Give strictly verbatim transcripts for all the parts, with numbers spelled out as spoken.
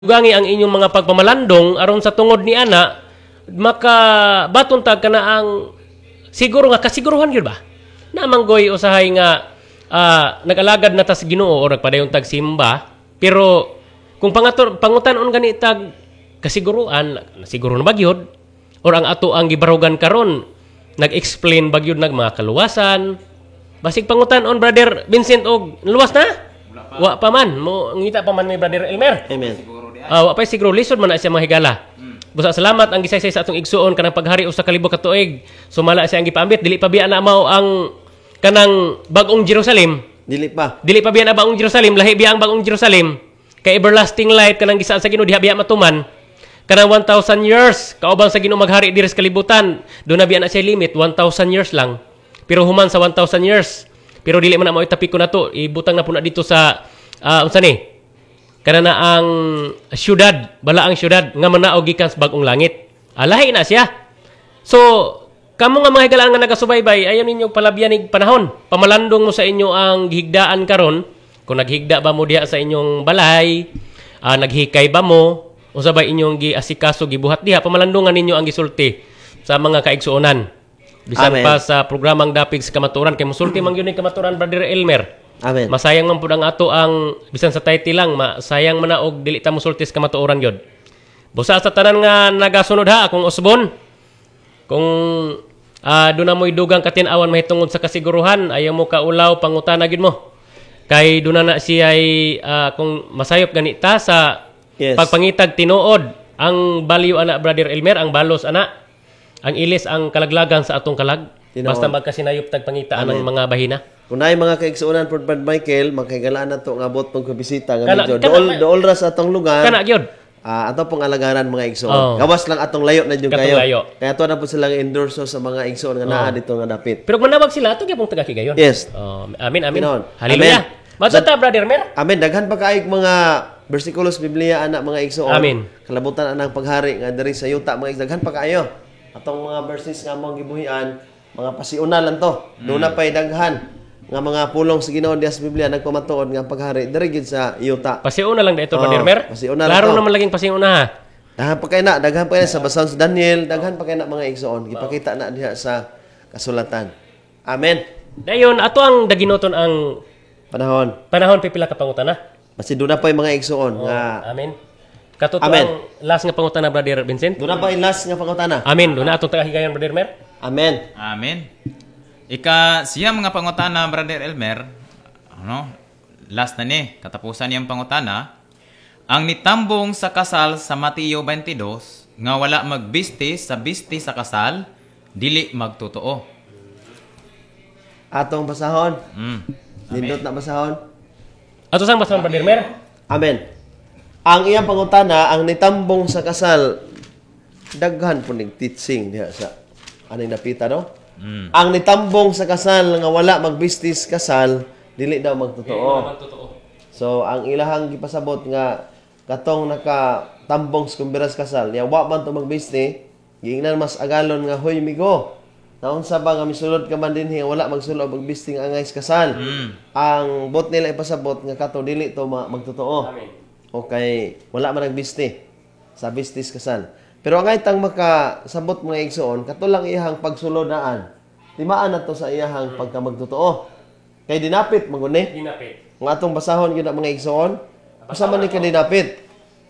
Gangi ang inyong mga pagpamalandong aron sa tungod ni ana maka batuntag kana ang siguro nga kasiguruhan gyud ba na manggoy usahay nga uh, nag-alagad na ta sa Ginoo o nagpadayon tag simba pero kung pangator pangutan-on gani tag kasiguruan siguro na bagyod or ang ato ang gibarugan karon nag-explain bagyod nag mga kaluwasan basig pangutan-on brother Vincent og luwas na wa pa man mo ngita pa man ni brother Elmer. Amen. Ah, uh, wa pa siguro lisod man na siya mga higala. Mm. Busa salamat ang gisaysay sa atong igsuon kanang paghari usa ka libo ka tuig. Sumala siya ang gipaambit dili pa biya na mao ang kanang bag-ong Jerusalem. Dili pa. Dili pa biya na bag-ong Jerusalem, lahi biya ang bag-ong Jerusalem. Kay everlasting light kanang gisaan sa Ginoo diha biya matuman. Kanang one thousand years kaubang sa Ginoo maghari diri sa kalibutan. Do na biya na siya limit one thousand years lang. Pero human sa one thousand years. Pero dili man na mao itapiko na to. Ibutang na po na dito sa uh, unsa ni? Kana na ang syudad, bala ang syudad nga manaog gikan sa bag-ong langit. Alahi na siya. So, kamo nga mga higalaan nga nagasubaybay, ayaw ninyo palabyanig panahon. Pamalandong mo sa inyo ang gihigdaan karon. Kung naghigda ba mo diha sa inyong balay, uh, naghikay ba mo, o sabay inyong giasikaso, gibuhat diha, pamalandongan ninyo ang gisulti sa mga kaigsuonan. Bisan Amen. Pa sa programang Dapig sa Kamaturan, kay musulti man yun yung Kamaturan, Brother Elmer. Amen. Masayang man pud ang ato ang bisan sa title lang, masayang man na og dili ta mosultis kamatuoran gyud. Busa sa tanan nga nagasunod ha akong usbon. Kung uh, do na moy dugang katin-awan mahitungod sa kasiguruhan, ayaw mo kaulaw pangutana gyud mo. Kay do na na siya ay uh, kung masayop ganita sa yes. Pagpangitag tinuod, ang balyo ana Brother Elmer, ang balos ana, ang ilis ang kalaglagan sa atong kalag. Tinood. Basta magkasinayop tag pangitaan ng mga bahina. Kung naay mga kaigsuonan pod Brad Michael, magkaigalaan nato nga bot pong bisita nga medyo dool dool ra sa atong lugar. Kana gyud. Ah, ato pong alagaran mga igsoon. Oh. Gawas lang atong layo na jud kayo. Layo. Kaya to na po silang endorso sa mga igsoon nga naa oh. dito nga dapit. Pero kung manawag sila ato gyapon taga kigayon. Yes. Oh, amin amin. Tinood. Hallelujah. Masata Brother Mer. Amen. Daghan pa kaayog mga bersikulos Biblia ana mga igsoon. Amin. Kalabutan anang paghari nga diri sa yuta mga igsoon. Daghan pa kaayo. Atong mga verses nga mong gibuhian, mga pasiuna lang to. Mm. Doon na pa'y daghan nga mga pulong sa Ginoo diha sa Biblia nagpamatuod nga paghari diri gid sa yuta. Pasiuna lang dito, oh, Brother Mer. Pasiuna Klaro lang naman laging pasiuna ha. Daghan pa kay na, daghan pa kay na sa basahan sa Daniel, daghan pa kay na mga igsoon. Gipakita na diha sa kasulatan. Amen. Dayon ato ang daginoton ang panahon. Panahon pipila ka pangutana. Basi do na pa'y mga igsoon oh, nga. Amen. Katuto Amen. ang last nga pangutana Brother Vincent. Do na pa'y last nga pangutana. Amen. Do na atong tagahigayon Brother Mer. Amen. Amen. Ika siya mga pangutana Brother Elmer, ano? Last na ni, katapusan niyang pangutana. Ang nitambong sa kasal sa Mateo twenty-two nga wala magbiste sa biste sa kasal, dili magtotoo. Atong basahon. Mm. Nindot na basahon. Ato sang basahon Brother Mer. Amen. Ang iyang pangutana, ang nitambong sa kasal, daghan po ning teaching diha sa aning napita, no? Mm. Ang nitambong sa kasal nga wala magbistis kasal, dili daw magtotoo. So, ang ilahang gipasabot nga katong nakatambong sa kumbiras kasal, niya wa man to magbiste, giingnan mas agalon nga hoy migo. Naunsa ba nga misulod ka man dinhi wala magsulo magbiste nga angay sa kasal. Mm. Ang bot nila ipasabot nga kato dili to magtotoo. Amen. Okay, wala man nagbiste sa bistis kasal. Pero ang itang makasabot mga igsoon, katulang iyahang pagsulodaan. Timaan na to sa iyahang pagka magtotoo. Kay dinapit, maguni. Dinapit. Ang atong basahon yun ang mga igsoon. Asa man ni ka dinapit?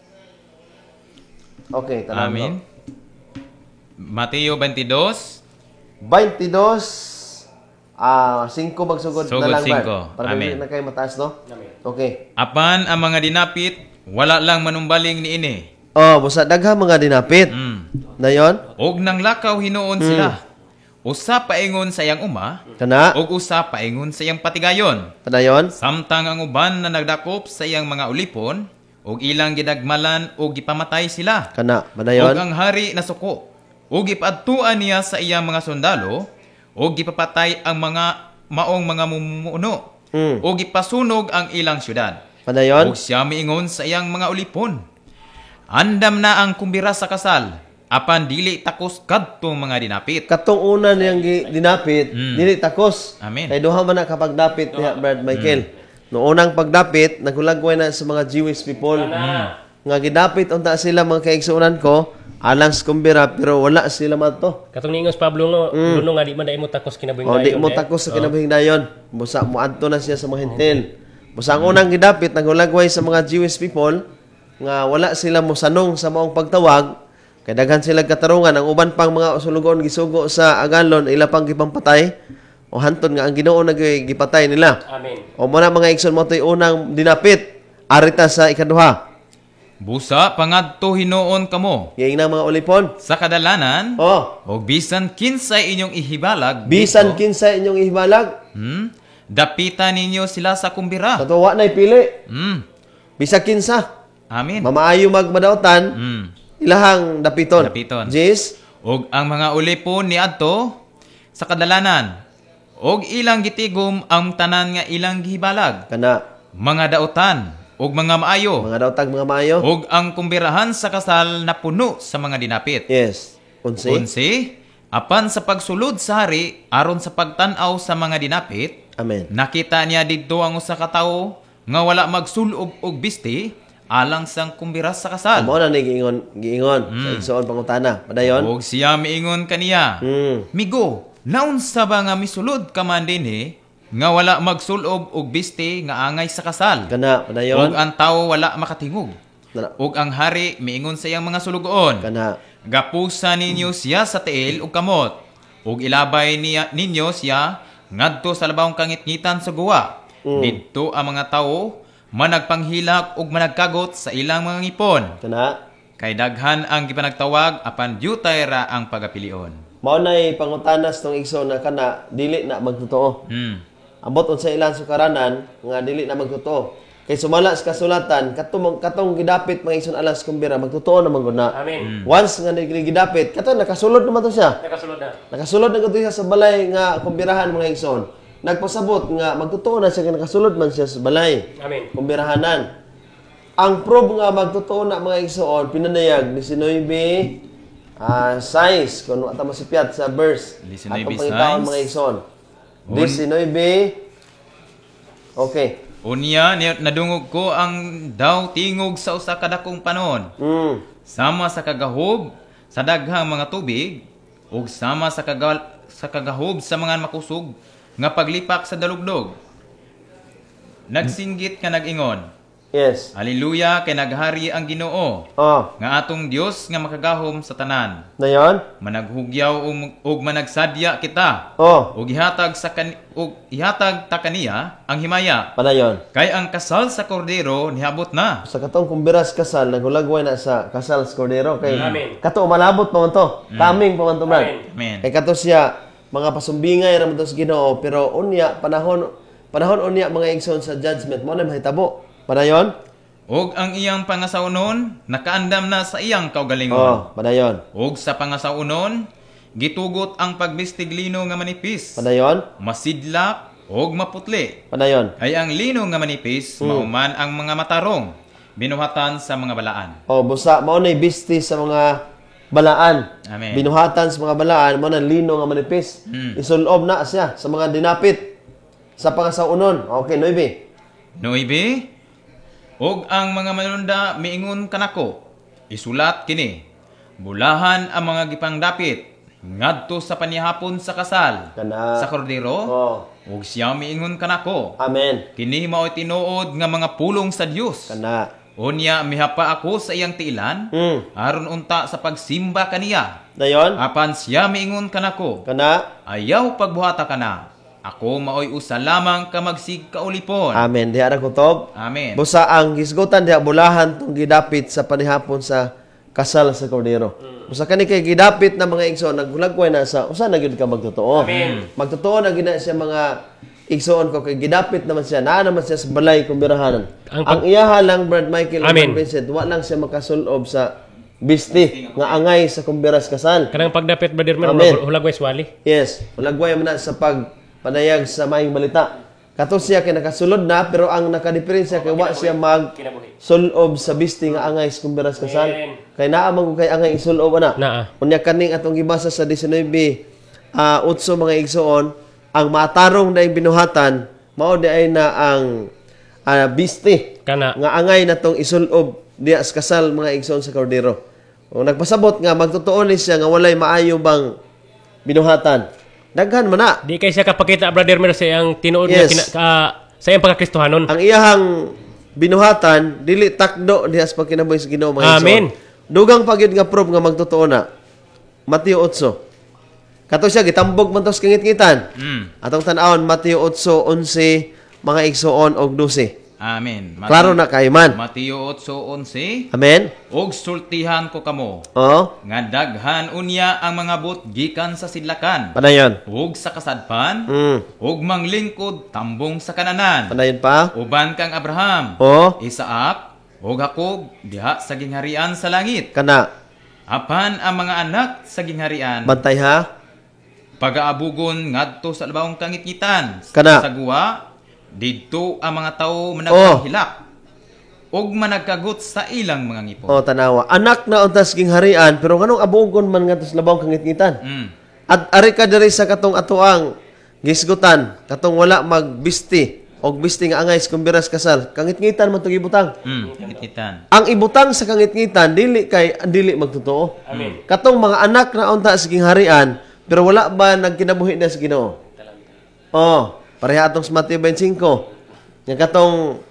Okay, tanong Amen. Mateo twenty-two. twenty-two. Ah, singko magsugod Sugod na lang singko. ba? Para Amen. na kayo mataas, no? Amen. Okay. Apan ang mga dinapit, wala lang manumbaling ni ini. Oh, busa dagha mga dinapit. Mm. Dayon? Og nang lakaw hinuon Mm. sila. Usa paingon sa iyang uma, Kana? og usa paingon sa iyang patigayon. Kanayon? Samtang ang uban na nagdakop sa iyang mga ulipon, og ilang gidagmalan og gipamatay sila. Kana, Og madayon? ang hari nasuko, og gipadtuan niya sa iyang mga sundalo, og gipapatay ang mga maong mga mumuno, Mm. og gipasunog ang ilang syudad. Padayon? Og siya miingon sa iyang mga ulipon, andam na ang kumbira sa kasal, apan dili takos kadtong mga dinapit. Katong una niyang gi- dinapit, Mm. dili takos. Amen. Kay duha man na kapag dapit niya, Brad Michael. No unang pagdapit, nagulagway na sa mga Jewish people. Mm. nga gidapit unta sila mga kaigsuonan ko alang sa kumbira pero wala sila madto. Katong niingos Pablo no, duno nga di man dai mo takos kinabuhing O di dayon, mo eh. takos sa kinabuhing dayon. Busa mo adto na siya sa mga hentil. Busa ang unang gidapit nagulagway sa mga Jewish people nga wala sila mosanong sa maong pagtawag kay daghan sila katarungan ang uban pang mga usulugon gisugo sa agalon ila pang gipampatay o hanton nga ang Ginoo nagipatay nila. Amen. O mo na mga igsoon mo to'y unang dinapit arita sa ikaduha. Busa pangadto hinuon kamo Yaing na mga ulipon. sa kadalanan Oh, o bisan kinsay inyong ihibalag bisan dito, kinsa inyong ihibalag, hmm, dapitan ninyo sila sa kumbira. katuwa na'y pili. Hmm. Bisa kinsa. Amin. Mamaayo magmadautan, Hmm. ilahang dapiton. Dapiton. Jis, Og ang mga ulipon ni adto sa kadalanan og ilang gitigom ang tanan nga ilang gihibalag, kana, mga dautan og mga maayo, mga dautag mga maayo. og ang kumbirahan sa kasal na puno sa mga dinapit. Yes. Unsi. Unsi, apan sa pagsulod sa hari aron sa pagtan-aw sa mga dinapit, Amen. nakita niya didto ang usa ka tawo nga wala magsulob og bisti alang sang kumbira sa kasal. Amo na ni giingon, giingon sa igsoon pangutana. Padayon. Og siya miingon kaniya, Hmm. Migo, naunsa ba nga misulod ka man dinhi nga wala magsulob og bisti nga angay sa kasal? Kana, Og padayon. ang tawo wala makatingog. Kana, Og ang hari miingon sa iyang mga sulugoon, kana. gapusa ninyo siya sa tiil ug kamot. Og ilabay niya ninyo siya ngadto sa labawong kangitngitan sa guwa. Mm. Didto ang mga tawo managpanghilak ug managkagot sa ilang mga ngipon. Kana. Kay daghan ang gipanagtawag apan diutay ra ang pagapilion. Mao nay pangutanas tong igsoon na kana dili na magtotoo. Hmm. Ambot unsa ilang sukaranan nga dili na magtotoo. Kay sumala sa kasulatan katong katong gidapit mga igsoon alas kumbira magtotoo naman gud na. Amen. Once nga gidapit, kato nakasulod naman to siya. Nakasulod na. Nakasulod na gud siya sa balay nga kumbirahan mga igsoon. Nagpasabot nga magtotoo na siya kay nakasulod man siya sa balay. Amen. Kumbirahanan. Ang proof nga magtotoo na mga igsoon pinanayag nineteen ah size kun ata mo sipiat sa verse. nineteen Atong pangitaon size. mga igsoon. nineteen Okay. Unya ni- nadungog ko ang daw tingog sa usa ka dakong panon. Mm. Sama sa kagahob sa daghang mga tubig ug sama sa kagal sa kagahob sa mga makusog nga paglipak sa dalugdog. Nagsinggit ka nag-ingon, Yes. Hallelujah kay naghari ang Ginoo Oh, nga atong Dios nga makagahom sa tanan. dayon. Managhugyaw ug, ug managsadya kita. Oh, ug ihatag sa kan ug ihatag ta kaniya ang himaya padayon. kay ang kasal sa kordero niabot na. Sa katong kumbiras kasal nagulagway na sa kasal sa kordero kay Amen. kato malabot pa man to. Kaming pa man to, brad. Amen. Amen. Kay kato siya mga pasumbingay ra man to sa Ginoo pero unya panahon panahon unya mga igsoon sa judgment mo na mahitabo. Padayon? Ug ang iyang pangasaunon nakaandam na sa iyang Oh, kaugalingon. padayon. Ug sa pangasaunon gitugot ang pagbistig lino nga manipis, Padayon? masidlak ug maputli. Padayon. Kay ang lino nga manipis mauman ang mga matarong binuhatan sa mga balaan. Oh, busa mao nay bisti sa mga balaan. Amen. Binuhatan sa mga balaan mo na lino nga manipis. Hmm. Isulob na siya sa mga dinapit sa pangasaunon. Okay, Noybe. Noibe, og ang mga manunda miingon kanako, isulat kini. Bulahan ang mga gipangdapit ngadto sa panihapon sa kasal Kana. sa kordero. Oh, Ug siya miingon kanako, amen. kini mao'y tinuod nga mga pulong sa Dios. Kana. Unya mihapa ako sa iyang tiilan Hmm. aron unta sa pagsimba kaniya. Dayon? Apan siya miingon kanako, Kana. ayaw pagbuhata kana. Ako mao'y usa lamang ka magsig kaulipon. Amen. Diha ra kutob. Amen. Busa ang hisgutan diha bulahan tong gidapit sa panihapon sa kasal sa kordero. Busa kani kay gidapit na mga igsoon naghulagway na sa usa na gyud ka magtotoo. Amen. Magtotoo na gina siya mga igsoon ko kay gidapit naman siya naa naman siya sa balay kumbirahanan. Ang Ang, pag- iyaha lang Brad Michael Amen. Amen. Vincent wa lang siya makasulob sa bisti nga angay sa kumbiras kasal. Kanang pagdapit brother man Amen. hulagway swali. Yes, ulagway man na sa pagpanayag sa maayong balita. Kato siya kay nakasulod na pero ang nakadiferensya kay wa siya mag Kinabuhi. sulob sa bisti nga angay sa kumbiras kasal. Amen. Kay naa man ko kay angay isulob ana. Naa. Unya kaning atong gibasa sa nineteen ah utso mga igsoon, ang matarong na binuhatan mao di ay na ang ah, bisti Kana. nga angay natong isulob diya sa kasal mga igsoon sa Cordero. O nagpasabot nga magtotoo ni siya nga walay maayo bang binuhatan. Daghan man na. Di kay siya kapakita, Brother Mer, sa iyang tinuod Yes. nga kina, ka- sa iyang pagkakristohanon. Ang iyahang binuhatan dili takdo diha sa pagkinabuhi sa Ginoo mga igsoon. Amen. Dugang pagyud nga proof nga magtotoo na. Mateo eight. Kato siya gitambog man tos kangit-ngitan. Mm. Atong tan-awon Mateo eight eleven mga igsoon og twelve. Amen. Mati- Klaro na kay man. Mateo eight eleven. Amen. Og sultihan ko kamo Oh, nga daghan unya ang mga but gikan sa sidlakan panayon. ug sa kasadpan Mm. ug manglingkod tambong sa kananan. Panayon pa. Uban kang Abraham, Oh, Isaak ug Jacob diha sa gingharian sa langit. kana. Apan ang mga anak sa gingharian Bantay ha. pagaabugon ngadto sa labawong kangitngitan. Kana. Sa guwa didto ang mga tawo Oh. managpahilak ug managkagot sa ilang mga ngipon. Oh, tanawa. Anak na untas ging harian pero nganong abugon man nga tos labawng kangit-ngitan. Mm. At ari ka diri sa katong atuang gisgutan, katong wala magbisti og bisti nga angay sa kumbiras kasal. Kangit-ngitan man tong ibutang. Mm, kangitngitan. Ang ibutang sa kangit-ngitan dili kay dili magtotoo. Amen. Katong mga anak na unta sa ging harian pero wala ba nagkinabuhi na sa Ginoo? Oh, pareha atong sa Mateo twenty-five. Nga katong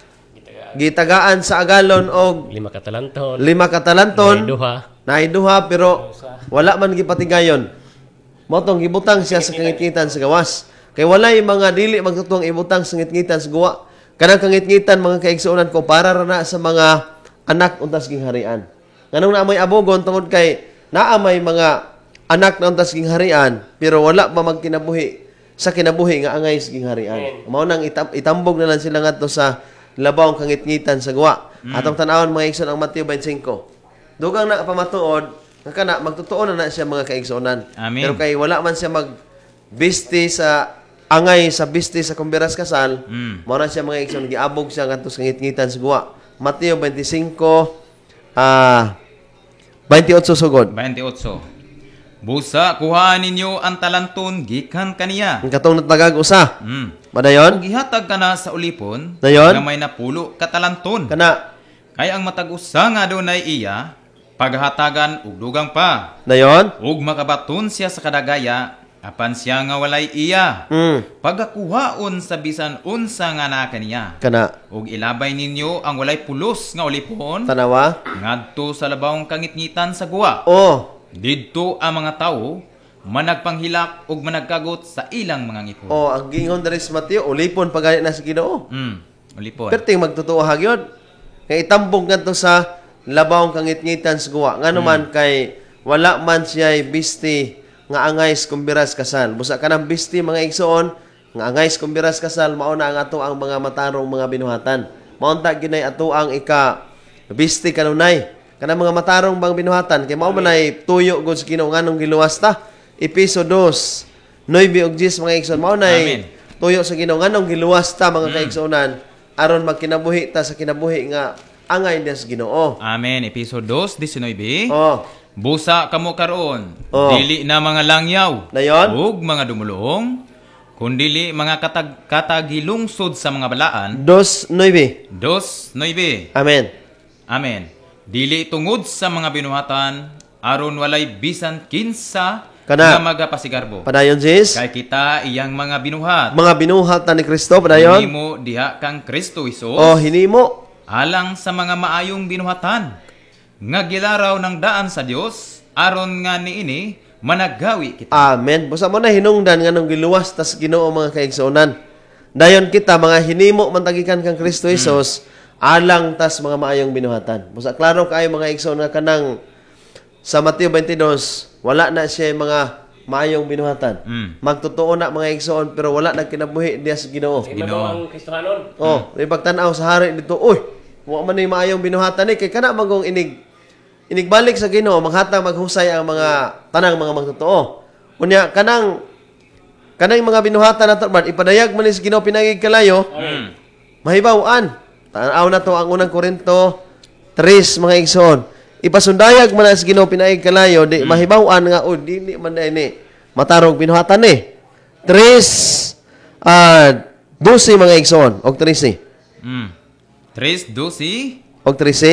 gitagaan sa agalon og Lima katalanton. lima katalanton. Duha. Naiduha pero wala man gipatigayon. Motong gibutang siya sa kangitngitan sa gawas. Kay walay mga dili magtutuang ibutang sa ngitngitan sa guwa. Kanang kangitngitan mga kaigsuonan ko para ra na sa mga anak untas ging harian. Nganong na may abogon tungod kay naa may mga anak na untas ging harian pero wala pa magkinabuhi sa kinabuhi nga angay sa ging harian. Mao nang itam- itambog na lang sila ngadto sa labawong kangitngitan sa guwa. Atong tan-awon mga igsoon ang Mateo twenty-five. Dugang na pamatuod, nga kana magtotoo na na siya mga kaigsoonan. Amen. Pero kay wala man siya mag bisti sa angay sa bisti sa kumbiras kasal, Mm. mao na siya mga igsoon giabog siya ngadto sa ngit-ngitan sa guwa. Mateo twenty-five ah twenty-eight sugod. twenty-eight. Busa kuhaan ninyo ang talanton gikan kaniya. Ang katong natagag usa. Mm. Madayon? Ug gihatag kana sa ulipon Dayon? nga may napulo katalanton. Kana. Kay ang matag usa nga adunay iya paghatagan og dugang pa. Dayon? Ug makabaton siya sa kadagaya apan siya nga walay iya. Mm. Pagakuhaon sa bisan unsa nga naa kaniya. Kana. Ug ilabay ninyo ang walay pulos nga ulipon Tanawa? ngadto sa labawong kangitngitan sa guwa. Oh. Didto ang mga tawo managpanghilak ug managkagot sa ilang mga ngipon. Oh, ang gingon diri sa Mateo, ulipon pagani na sa Ginoo. Mm, ulipon. Perting magtotoo hagyod. Kay itambong ngadto sa labawong kangitngitan sa guwa. Ngano man kay wala man siya bisti nga angay sa kumbiras kasal. Busa kanang bisti mga igsoon nga angay sa kumbiras kasal mao na ang ato ang mga matarong mga binuhatan. Mao ta ginay ato ang ika bisti kanunay. Kanang mga matarong bang binuhatan kay mao man ay tuyo gud sa Ginoo nganong giluwas ta. Episo two, nine og ten mga igsoon mao nay Amen. tuyo sa Ginoo nganong giluwas ta mga kaigsuonan aron magkinabuhi ta sa kinabuhi nga angay niya sa Ginoo. Amen. Episode two, nineteen. Oh, Busa kamo karon. Oh. Dili na mga langyaw. Dayon? Ug mga dumulong. Kundili mga katag katagilungsod sa mga balaan. dos nine. Dos, nine. Amen. Amen. Dili tungod sa mga binuhatan aron walay bisan kinsa Kana. nga magapasigarbo. Padayon sis. Kay kita iyang mga binuhat. Mga binuhat ta ni Kristo padayon. Hinimo diha kang Kristo Hesus. Oh, hinimo. Alang sa mga maayong binuhatan nga gilaraw ng daan sa Dios aron nga niini managawi kita. Amen. Busa mo na hinungdan nganong giluwas ta sa Ginoo mga kaigsuonan. Dayon kita mga hinimo man tagikan kang Kristo Hesus alang tas mga maayong binuhatan. Busa klaro kaayo mga igsoon nga kanang sa Mateo twenty-two, wala na siya mga maayong binuhatan. Mm. Magtotoo na mga igsoon pero wala na kinabuhi diya sa Ginoo. Di man Ginoo. ang kristohanon. Oh, mm. pagtanaw sa hari dito, uy, wa man ni maayong binuhatan ni kay kana magong inig inigbalik sa Ginoo maghatag maghusay ang mga tanang mga magtotoo. Unya kanang kanang mga binuhatan nato man ipadayag man ni sa Ginoo pinagig kalayo, Mm. mahibaw-an. Tanaw na to ang unang Korinto three mga igsoon. Ipasundayag man na sa Ginoo pinaig kalayo di mahibaw-an nga oh dili man na ini matarog binuhatan ni. Tres ah twelve mga igsoon og trece. Mm. Tres, dosi, Og trece.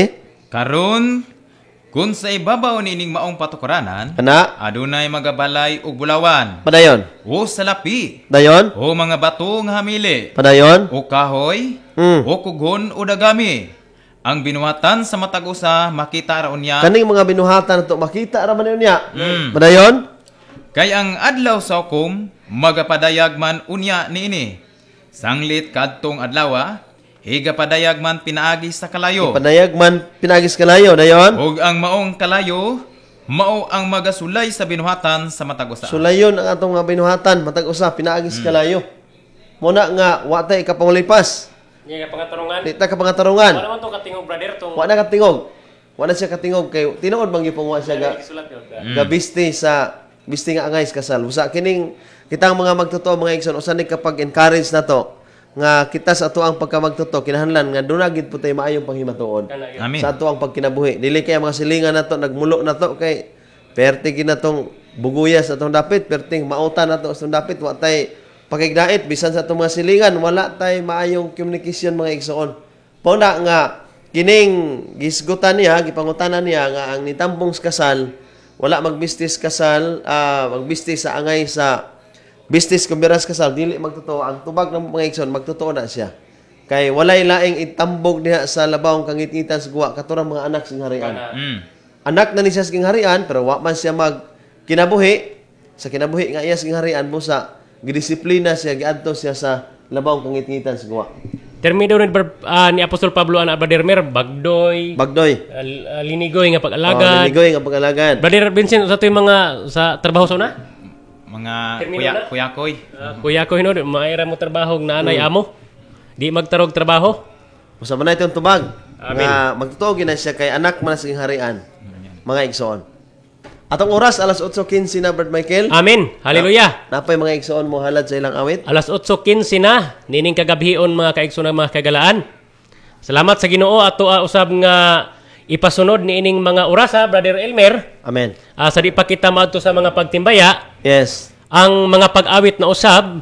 Karon kun sa ibabaw nining maong patukuranan, Kana, adunay magabalay ug bulawan, padayon. o salapi, Dayon, o mga bato nga hamili, padayon. o kahoy, Mm. o kugon o dagami. Ang binuhatan sa matag usa makita raon niya. Kaning mga binuhatan to makita ra man niya. Mm. Padayon. Kay ang adlaw sa hukom magapadayag man unya niini. Sanglit kadtong adlaw, higa padayag man pinaagi sa kalayo. Padayag man pinagis kalayo. Dayon. Ug ang maong kalayo mao ang magasulay sa binuhatan sa matag usa. Sulayon ang atong mga binuhatan matag usa pinaagis kalayo. Muna nga wa tay kapangulipas. Nga nga pangatarungan. Di ta ka pangatarungan. Wala man to katingog brother tong Wa na katingog. Wa na siya katingog kay tinuod bang gipong wa siya ga, isulat yun. gabisti sa bisti nga angay sa kasal. Usa kining kitang mga magtotoo mga igsoon usa ni kapag encourage na to nga kita sa ato ang pagka magtotoo kinahanglan nga dunagid po tay maayong panghimatuon. Kana yun. Amen. Sa ato ang pagkinabuhi. Dili kay ang mga silingan nato nagmulo na to kay perti kinatong buguyas atong dapit, perting mautan nato atong dapit wa tay pakigdait bisan sa atong mga silingan wala tay maayong communication mga igsoon. Puna nga kining gisgutan niya, gipangutanan niya nga ang nitambong sa kasal wala magbistis kasal, ah, magbistis sa angay sa bistis kumbiras kasal dili magtotoo ang tubag ng mga igsoon magtotoo na siya. Kay walay laing itambog diha sa labawong kangit-ngitan sa guwa katurang mga anak sing harian. Mm. Anak na ni siya sa kingharian pero wa man siya mag kinabuhi sa kinabuhi nga iya sa kingharian busa gidisiplina siya giadto siya sa labawong kangit-ngitan sa guwa. Termino ni, Bar- ah, ni Apostol Pablo ana Brother Mer bagdoy, Bagdoy. ah, linigoy nga Oh, pag-alagad. linigoy nga pag-alagad. Brother Vincent sa to yung mga sa trabaho sa una? Mga Termino kuya na? kuyakoy. Uh, kuya ko hinod, maayra mo trabaho ng nanay Hmm. amo. Di magtarog trabaho. Usa man na itong tubag. Amen. Nga magtotoo gina siya kay anak man sa kingharian. Mga igsoon. Atong oras alas otso quince na Brad Michael. Amen. Hallelujah. Napay mga igsoon mo halad sa ilang awit. Alas otso quince na, nining kagabhion mga kaigsoon ng mga kagalaan. Salamat sa Ginoo ato uh, usab nga ipasunod niining mga oras ha, Brother Elmer. Amen. Uh, sa di pa kita maadto sa mga pagtimbaya, Yes. ang mga pag-awit na usab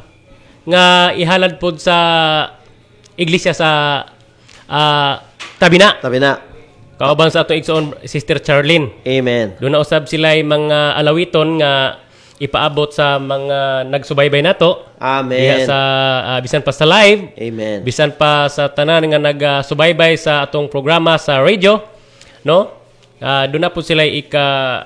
nga ihalad pod sa iglesia sa uh, Tabina. Tabi na. Kauban sa atong igsoon Sister Charlene. Amen. Doon na usab sila mga alawiton nga ipaabot sa mga nagsubaybay nato. Amen. Diha sa ah, bisan pa sa live, Amen. bisan pa sa tanan nga nagsubaybay sa atong programa sa radio, no? Ah, doon na po sila ika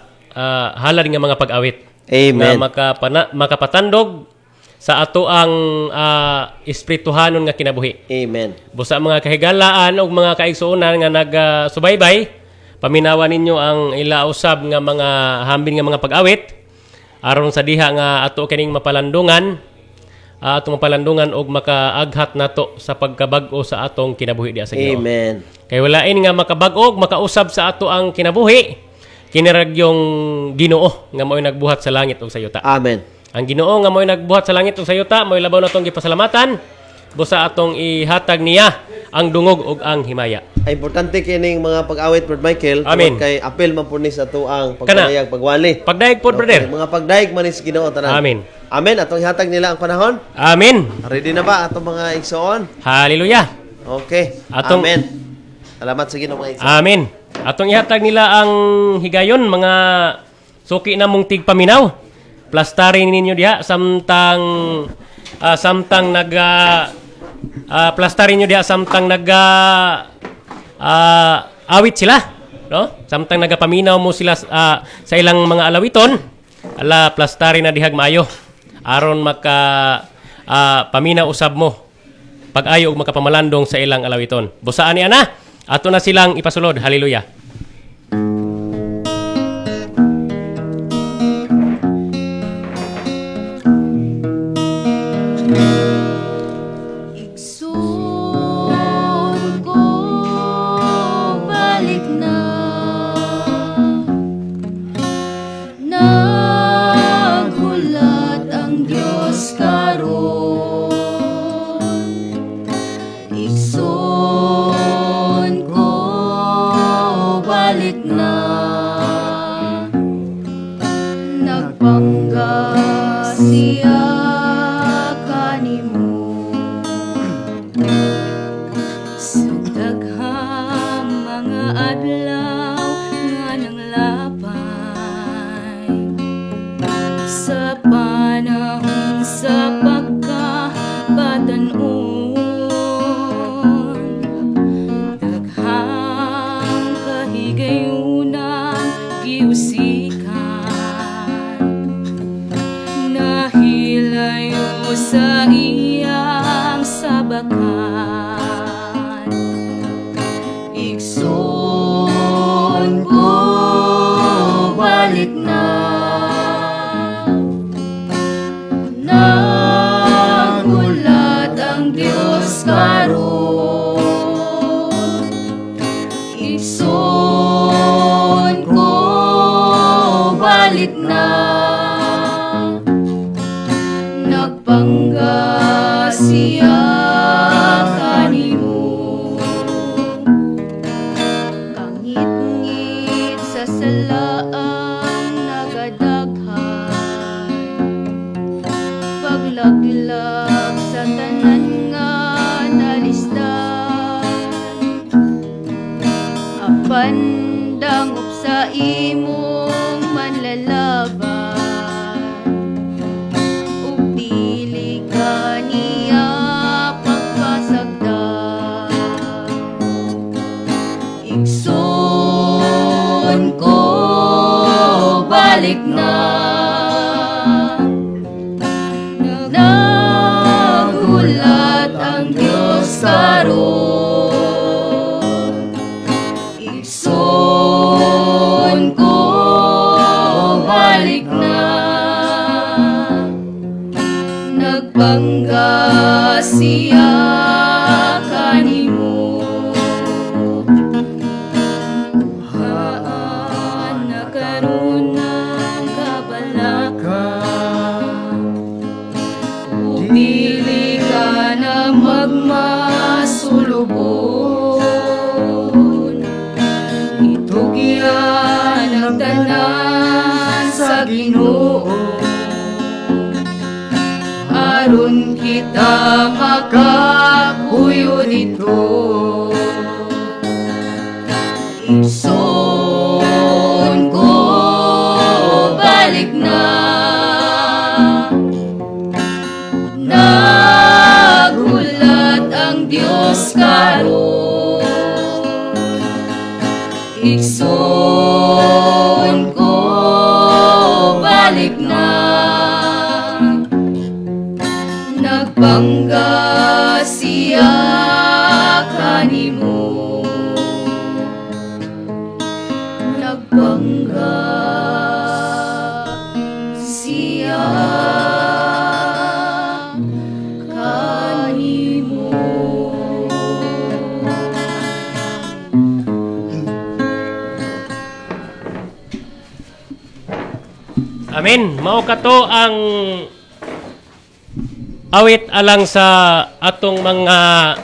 ah, halad nga mga pag-awit. Amen. Nga makapana, makapatandog sa ato ang ah, espirituhanon nga kinabuhi. Amen. Busa mga kahigalaan o mga kaigsuonan nga nagsubaybay, paminawan ninyo ang ila usab nga mga hambin nga mga pag-awit aron sa diha nga ato kining mapalandungan, uh, atong mapalandungan og makaaghat nato sa pagkabag-o sa atong kinabuhi diha sa Ginoo. Amen. Kay walain nga makabag-og, makausab sa ato ang kinabuhi, kinarag yung Ginoo nga mo'y nagbuhat sa langit ug sa yuta. Amen. Ang Ginoo nga mo'y nagbuhat sa langit ug sa yuta, mo'y labaw natong gipasalamatan, busa atong ihatag niya ang dungog ug ang himaya. Ay importante kining mga pag-awit Brad Michael. Amen. Tungod kay apel man po ni sa tuang Kana. pagpayag pagwali. Pagdaig pod, brother. Mga pagdaig man ni sa Ginoo tanan. Amen. Amen. Atong ihatag nila ang panahon. Amen. Ready na ba atong mga igsoon? Hallelujah. Okay. Atong- Amen. Salamat sa Ginoo mga igsoon. Amen. Atong ihatag nila ang higayon, mga suki na mong tigpaminaw. Plastarin ninyo diha samtang ah, samtang nag ah, ah, plastarin niyo diha samtang nag ah, ah, awit sila, no? Samtang nagapaminaw mo sila ah, sa ilang mga alawiton, ala plastarin na dihag maayo aron maka ah, paminaw usab mo pag-ayo og makapamalandong sa ilang alawiton. Busaan ni ana, ato na silang ipasulod. Hallelujah. Igsoon ko, balik na. Naghulat ang Diyos karon. Igsoon ko, balik na. Nagpangga siya kanimo. Sa daghang mga adlaw sa salaang nagadaghan, paglaglag sa tanan nga nalisdan, apan dangop sa imong manlalaban, ug dili ka niya pagpasagdan. Igsoon ko balik na, nagulat ang Diyos karon. Igsoon ko balik na, nagbangga siya kanimo. Haan na karon ng kabalakan, ug dili ka na magmasulubon. Itugyan ang tanan sa Ginoo, aron kita makapuyo dito. Igsoon ko balik na, nagulat ang Diyos karon. Igsoon ko balik na, nagbangga siya kanimo. Nagbangga siya kanimo. Amen. Mao kato ang awit alang sa atong mga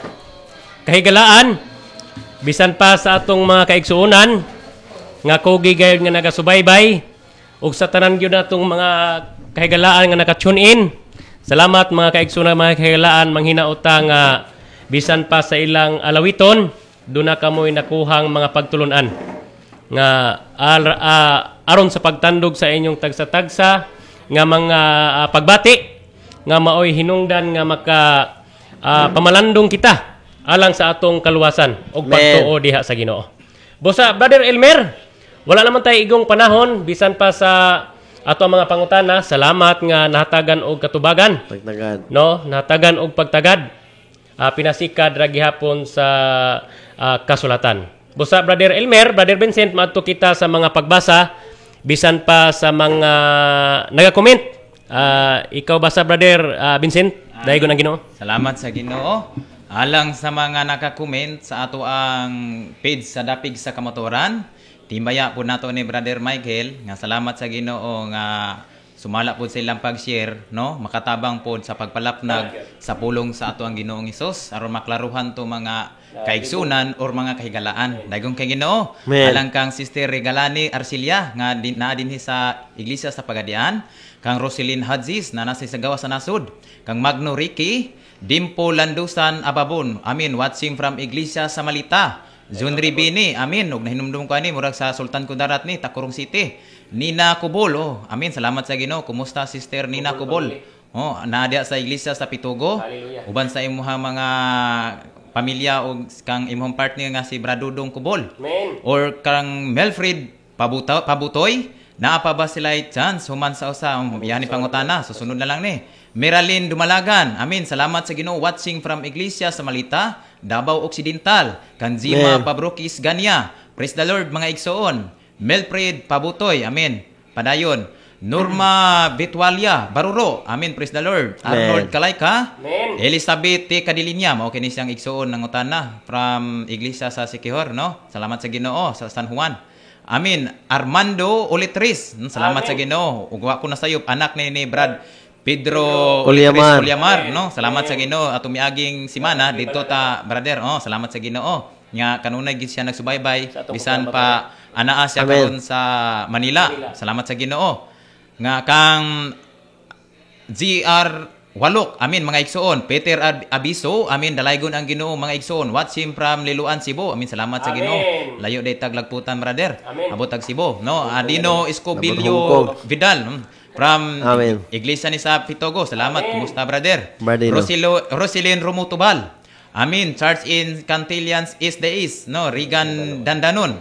kahigalaan, bisan pa sa atong mga kaigsuonan nga kugi gayud nga nagasubaybay, ug sa tanan gyud natong mga kahigalaan nga naka-tune in. Salamat mga kaigsuonan, mga kahigalaan, manghinaota nga bisan pa sa ilang alawiton doon na kamoy nakuhang mga pagtulunan nga al, uh, aron sa pagtandog sa inyong tagsa-tagsa nga mga uh, pagbati nga maoy hinungdan nga maka uh, pamalandong kita alang sa atong kaluwasan ug pagtuo diha sa Ginoo. Bosa Brother Elmer, wala naman tay igong panahon bisan pa sa ato ang mga pangutana. Salamat nga nahatagan og katubagan. Pagtagad. No, nahatagan og pagtagad. Uh, pinasikad ra gihapon sa uh, kasulatan. Bosa Brother Elmer, Brother Vincent, maadto kita sa mga pagbasa bisan pa sa mga naga-comment. Uh, ikaw ba sa Brother uh, Vincent? Dahil ko ng Ginoo. Salamat sa Ginoo. Alang sa mga naka-comment sa ato ang page sa Dapig sa Kamotoran, timbaya po nato ni Brother Michael nga salamat sa Ginoo nga sumala po silang pag-share, no? Makatabang po sa pagpalapnag sa pulong sa ato ang Ginoong Hesus aron maklaruhan to mga kaigsunan or mga kahigalaan. Dagong kay Ginoo. Alang kang Sister Regalani Arcilia nga din, na dinhi sa Iglesia sa Pagadian, kang Roselyn Hadzis na nasa sa gawa sa nasud, kang Magno Ricky, Dimpo Landusan Ababon, amin, watching from Iglesia sa Malita, Jun Ribini, amin, ug nahinumdum ko ani murag sa Sultan Kudarat ni Takurong City. Nina Kubol, oh, amin, salamat sa Ginoo. Kumusta Sister Nina Kubol? Oh, naadya sa Iglesia sa Pitugo. Uban sa imuha mga pamilya o kang imong partner nga si Bradudong Kubol. Amen. Or kang Melfred Pabuta, Pabutoy, naa pa ba sila chance human sa usa? Yan ni pangutana, susunod na lang ni. Meralyn Dumalagan, amin, salamat sa Ginoo, watching from Iglesia sa Malita, Davao Occidental. Kanzima Pabrokis Ganya, praise the Lord mga igsoon. Melfred Pabutoy, amin, padayon. Norma Bitwalia Baruro, amin, praise the Lord. Arnold Kalayka, Amen. Elizabeth T. Kadilinya, mao kini siyang igsoon ng utana from Iglesia sa Siquijor, no? Salamat sa Ginoo sa San Juan. Amin. Armando Olitris, salamat Amen. sa Ginoo. Ugwa ko na sayop anak ni ni Brad Pedro Kulyamar. Kulyamar, no? Salamat sa Ginoo at miaging simana dito ta brother. Oh, salamat sa Ginoo. Nga kanunay gid siya nagsubaybay bisan pa anaa siya Amen. karon sa Manila. Salamat sa Ginoo. Nga kang G R Walok, amin mga igsoon. Peter Ab- Abiso, amin dalaygon ang Ginoo mga igsoon. Watch him from Liloan, Cebu. Amin salamat sa Ginoo. Amen. Layo day taglagputan brother. Amen. Abot tag Cebu, no? Adino Hong Escobilio Kong. Vidal mm, from Amen. Iglesia ni sa Pitogo. Salamat. Kumusta brother? Bardino. Rosilo Rosilin Rumutubal. Amin. Church in Cantillans East the East, no? Regan Dandanon.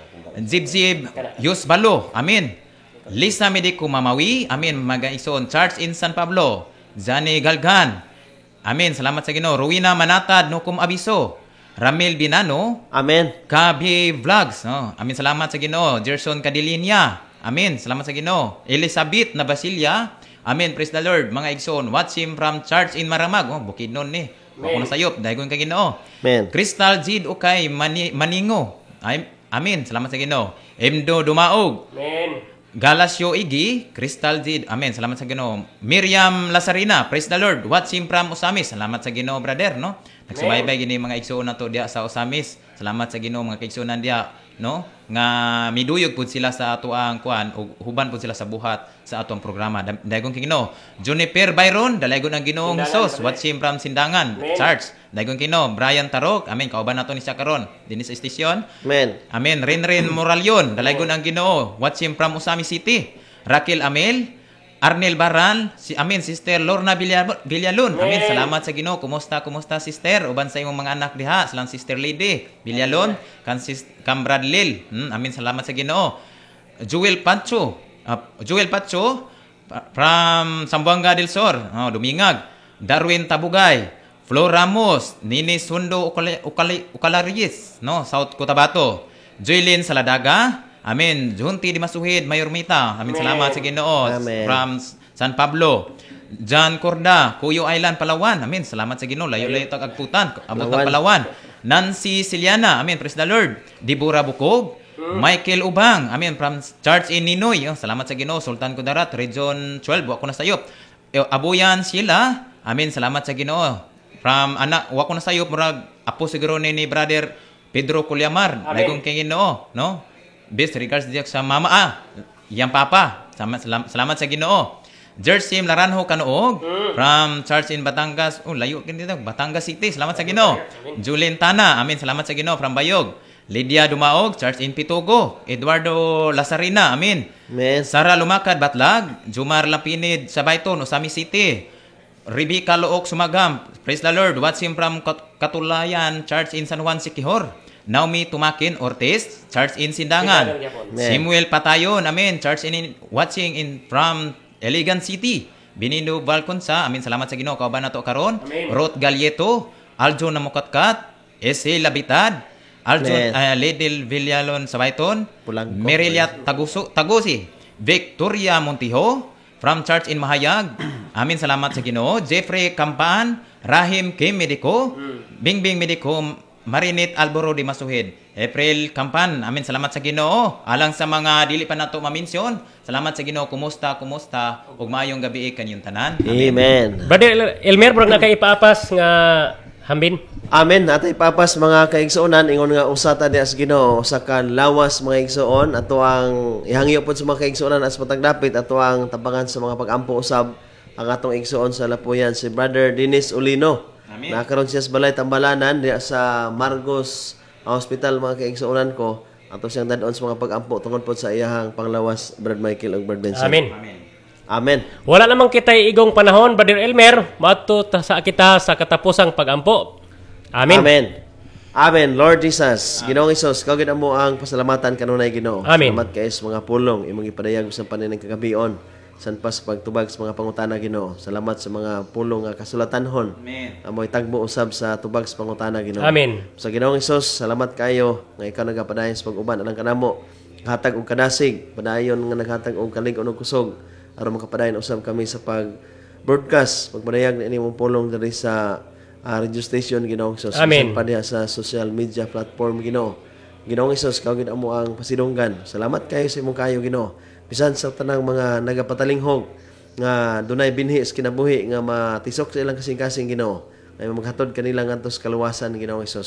Zibzib Yus Balo. Amin. Lisa Medico Mamawi. Amin. Mga igsoon. Church in San Pablo. Zani Galgan. Amin. Salamat sa Ginoo. Rowena Manatad, Nukum Abiso. Ramil Binano, Amen. Kabi Vlogs. No? Amin. Salamat sa Ginoo. Gerson Cadilinia. Amin. Salamat sa Ginoo. Elizabeth na Basilia. Amin. Praise the Lord. Mga igsoon. Watch him from church in Maramag. Oh, bukid nun ni. Ako na sayop. Dahigon ka Ginoo. Amen. Crystal Jid Ukay Mani, Maningo. Ay, amin. Salamat sa Ginoo. Emdo Dumaog. Amen. Galasio Igi, Crystal Jid. Amen. Salamat sa Ginoo. Miriam Lasarina, praise the Lord. Watch him from Usamis. Salamat sa Ginoo, brother, no? Nagsubaybay gini mga igsoon nato diya sa Usamis. Salamat sa Ginoo mga kaigsuonan diya, no? Nga miduyog pud sila sa ato ang kuan ug huban pud sila sa buhat sa atong programa. Dayon kay Ginoo. Juniper Byron, dalaygon ang Ginoong Hesus. Watch him from Sindangan, Church. Dayon Ginoo. Brian Tarok, amen. Kauban nato ni siya karon dinhi sa istasyon. Amen. Amen. Renren Moralion, dalaygon ang Ginoo. Watch him from Usami City. Raquel Amel, Arnel Baran, si amen, Sister Lorna Villar- Villalon. Amen. Salamat sa Ginoo. Kumusta, kumusta sister? Uban sa imong mga anak diha, silang Sister Lady Villalon, kan sis kan Bradley. Hmm, amen. Salamat sa Ginoo. Jewel Pacho, uh, Jewel Pacho pa- from Zamboanga del Sur, oh, Dumingag. Darwin Tabugay, Flor Ramos, Nini Sundo Ukali, Ukali, Ukalaries, no, South Cotabato. Joylyn Saladaga, amen. Junti di Masuhid, Mayor Mita, amen. Salamat sa Ginoo. Amen. From San Pablo. John Corda, Cuyo Island, Palawan, amen. Salamat sa Ginoo. Layo-layo tag agputan, abot ng Palawan. Nancy Siliana, amen. Praise the Lord. Deborah Bukog, Michael Ubang, amen. From Church in Ninoy, oh, salamat sa Ginoo. Sultan Kudarat, Region twelve, wa ko na sayop. Eh, Abuyan sila, amen. Salamat sa Ginoo. From anak, wa ko na sayop, murag apo siguro ni, ni brother Pedro Culyamar, dayon kay Ginoo, no? Best regards diyak sa mama ah, yang papa. Salamat, salamat, salamat sa Ginoo. Jersim Laranjo Kanoog from Church in Batangas. Oh, layo kin dito, Batangas City. Salamat sa Ginoo. Julien Tana, amen. Salamat sa Ginoo from Bayog. Lydia Dumaog, Church in Pitogo. Eduardo Lasarina, amen. Amen. Sara Lumakad Batlag, Jumar Lapinid Sabayton, Usami City. Rebecca Look Sumagam, praise the Lord. Watch him from Kat- Katulayan Church in San Juan Siquijor. Naomi Tumakin Ortiz, Church in Sindangan. Amen. Samuel Patayon, amen. Church in watching in from Elegant City. Binindo Valconsa, amen. Salamat sa Ginoo. Kauban nato karon. Amen. Ruth Galieto, Aljo Namukatkat, S A Labitad, Aljo Amen. uh, Ledel Villalon Sabayton, Pulangko. Merilia Taguso, Tagusi, Victoria Montijo, from Church in Mahayag. Amin, salamat sa Ginoo. Jeffrey Campan, Rahim Kim Medico, Bingbing Medico, Marinit Alboro di Masuhid. April Campan, amin, salamat sa Ginoo. Alang sa mga dili pa nato maminsyon, salamat sa Ginoo. Kumusta, kumusta, ug maayong gabi kanyong tanan. Amen. Brother El- Elmer, bro, nakaipapas nga hambin. Amen. Atay papas mga kaigsuonan ingon nga usata di as Ginoo usa kan lawas mga igsuon ato ang ihangyo pod sa mga kaigsuonan as patagdapit ato ang tabangan sa mga pag-ampo usab ang atong igsuon sa Lapuyan si Brother Dennis Ulino. Amen. Nakaroon siya sa balay tambalanan diya sa Margos Hospital mga kaigsuonan ko. Ato siyang dadon sa mga pag-ampo tungod pod sa iyahang panglawas Brad Michael ug Brad Benson. Amen. Amen. Amen. Wala namang kitay igong panahon, Brother Elmer, maadto ta sa kita sa katapusang pag-ampo. Amen. Amen. Amen. Lord Jesus, Ginoong Isus, kagid mo ang pasalamatan kanunay Ginoo. Amen. Salamat kay sa mga pulong imong ipadayag sa paninang kagabion. San pa sa pagtubag sa mga pangutana Ginoo. Salamat sa mga pulong nga kasulatanhon. Amen. Amoy tagbo usab sa tubag sa pangutana Ginoo. Amen. Sa Ginoong Isus, salamat kayo nga ikaw nagapadayon sa pag-uban alang kanamo. Hatag og kadasig, padayon nga naghatag og kalig-on ug kusog aron makapadayon usab kami sa pag broadcast, pagpadayag ni imong pulong diri sa uh, radio station Ginoong Isus. Amen. Sa padiha sa social media platform Ginoo. Ginoong Isus, kaw gid amo ang pasidunggan. Salamat kayo sa imong kayo Ginoo. Bisan sa tanang mga nagapatalinghog nga dunay binhi sa kinabuhi nga matisok sa ilang kasing-kasing Ginoo. Ay maghatod kanila ngadto sa kaluwasan Ginoong Hesus.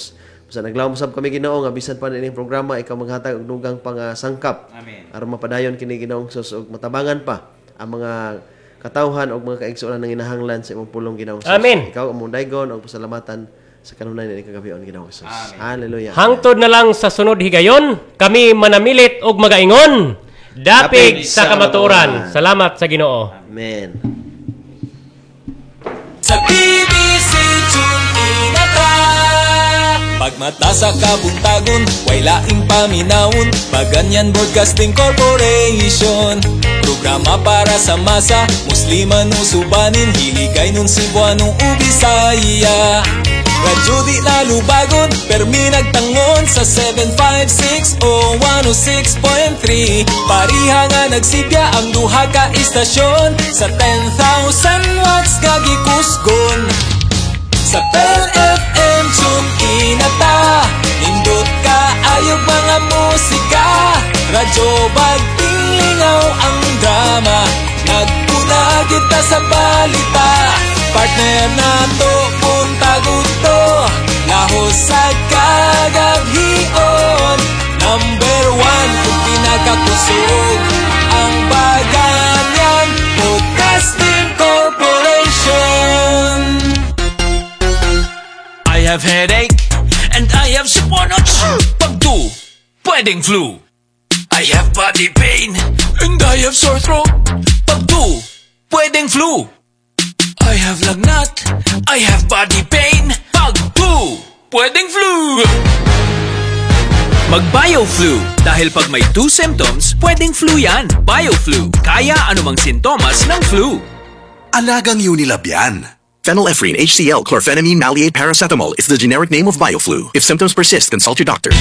Basta naglaom-sab kami Ginoo nga bisan pa nining programa ikaw maghatag og dugang pang ah, sangkap. Amen. Aron mapadayon kini Ginoong Sus ug matabangan pa ang mga katawhan og mga kaigsuonan ng inahanglan sa imong pulong Ginoong Sus. Amen. Ikaw among daygon og pasalamatan sa kanunay ni kagabion Ginoong Sus. Hallelujah. Hangtod na lang sa sunod higayon, kami manamilit og magaingon. Dapig sa kamatuoran. Salamat sa Ginoo. Amen. Sa B B C Tune Inata Pagmata sa kabuntagon way laing paminawon Baganyan Broadcasting Corporation Programa para sa masa Musliman o subanin Hiligay nun Cebuano o Bisaya Radyo di nalubagon Permi nagtangon sa seven five six oh one oh six point three Pariha nga nagsibya ang duha ka istasyon Sa ten thousand watts kagikusgon Sa Pel F M Tune Inata Nindot ka ayog mga musika Radyo bagting lingaw ang drama Nagpuna kita sa balita Partner na to punta gusto Lahos sa kagabhion Number one kung pinakakusog Ang Baganyan Broadcasting Corporation I have headache and I have simonot Pagdu, pwedeng flu I have body pain and I have sore throat Pagdu, pwedeng flu I have lagnat, I have body pain Pagdu, pwedeng flu Mag-BioFlu Dahil pag may two symptoms, pwedeng flu yan BioFlu, kaya anumang sintomas ng flu Alagang Unilab yan. Phenylephrine, H C L, chlorphenamine, maleate, paracetamol is the generic name of BioFlu. If symptoms persist, consult your doctor.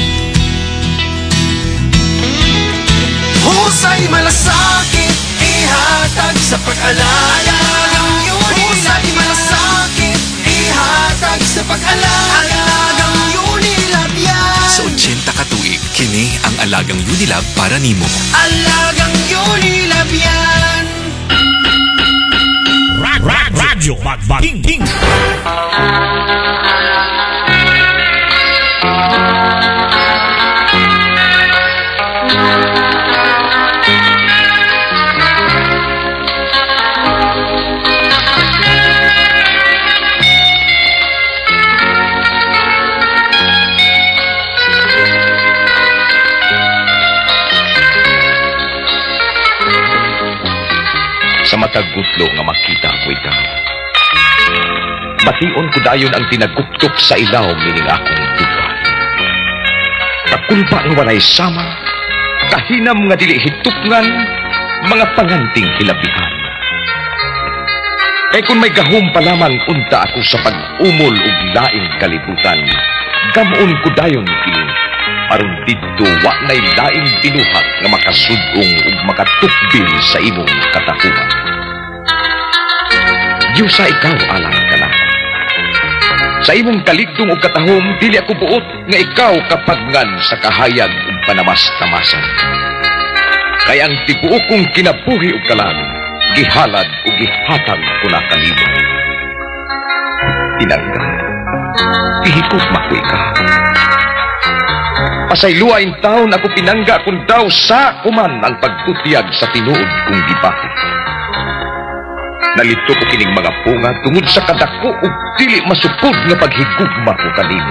Husay malasakit, ihatag sa pag-alala Husay malasakit, ihatag sa pag-alala Alagang Unilab yan Sa eighty katuig, kini ang Alagang Unilab para nimo. Alagang Unilab yan Rag, rag, radyo, magbaging, ding. Sa matagutlo nga makita ko ikaw. Bation ko dayon ang tinaguktok sa ilaw mining akong duwa. Kakulpa nga walay sama, kahinam nga dili hitupngan, mga panganting hilabihan. Kay kung may gahom pa lamang unta ako sa pag-umol ug laing kalibutan, gamon ko dayon kini. Aron didto wa nay laing binuhat nga makasudong ug makatukbil sa imong katapuan. Diyos sa ikaw alam ka na. Sa imong kaligtong ug katahom dili ako buot nga ikaw kapagngan sa kahayag ug panamas-tamasan. Kaya ang tibuok kong kinabuhi ug kalag gihalad ug gihatag ko na kanimo. Tinangga, ihikot makoy ka. Pasayluain taon ako pinangga kung daw sa kuman ang pagkutiyag sa tinuod kong gibati. Nalito ko kining mga punga tungod sa kadako ug dili masupod nga paghigugma ko kanimo.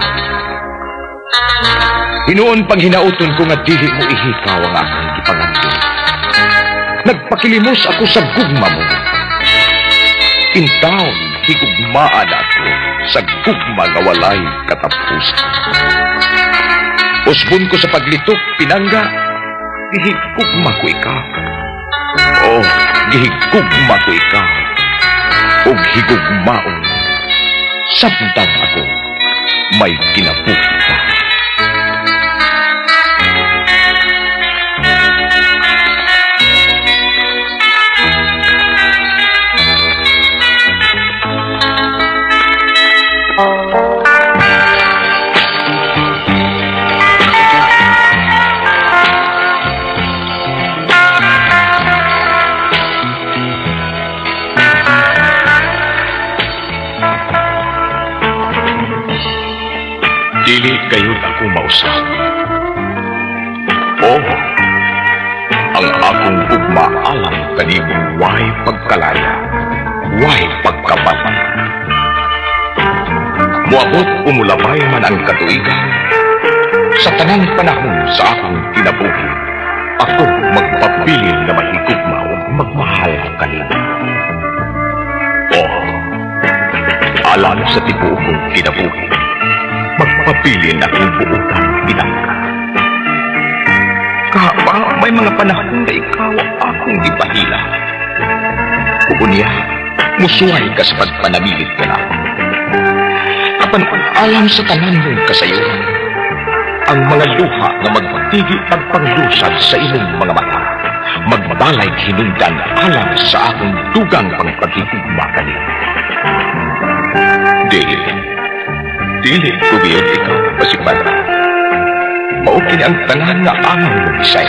Hinuon pang hinauton ko nga dili mo ihikaw ang akong gipangandoy. Nagpakilimos ako sa gugma mo. Intawon higugmaan ako sa gugma nga walay katapusan. Usbon ko sa paglitok, pinangga, gihigugma ko ikaw. Oh, gihigugma ko ikaw. O higugmaon, sabdang ako, may kinabuhi pa. Dili gayud ako mausap. Oh, ang akong ugma alam kanimong way pagkalaya, way pagkabati. Muabot umulabay man ang katuigan, sa tanang panahon sa akong kinabuhi, ako magpabilin na mahigugma o magmahal kanimo. Oh, alam sa tibuok kong kinabuhi, magpabilin akong buutan pinangka. Kahaba, may mga panahon na ikaw akong ipahila. Ugunya, musuhay ka sa pagpanamilit ka na. Apan alam sa tanan mong kasayuran, ang mga luha na magpatigi pagpanglusad sa imong mga mata, magbalay hinungdan alam sa akong dugang pangpagigugma kanina. Dili, dili ko biyod ikaw, Pasipala. Maukin ang tanan nga amang mong isay.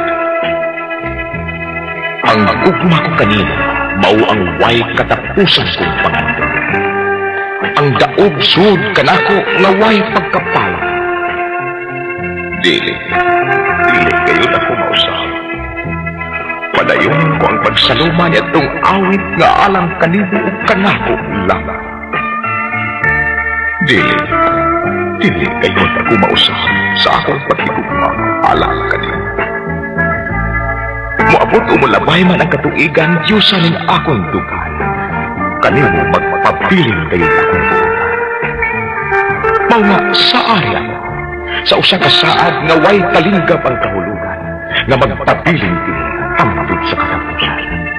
Ang gugma ko kanina, mao ang way katapusan kong pangandong. Ang daog sud kanako nga way pagkapala. Dili, dili kayo na kumausap. Padayon ko ang pagsaluma niya itong awit nga alang kanino o kanako lang. Dili, dili kayo na kumausap sa akong pagigugma alang kanino. Muabot umulabay man ang katuigan, Diyosa ning akong dugan. Kanino magpabilin kayo na akong buutan. Mga sa area mo, sa usa ka saad nga way kalinggap ang kahulugan, nga magpabilin din hangtod sa katapusan.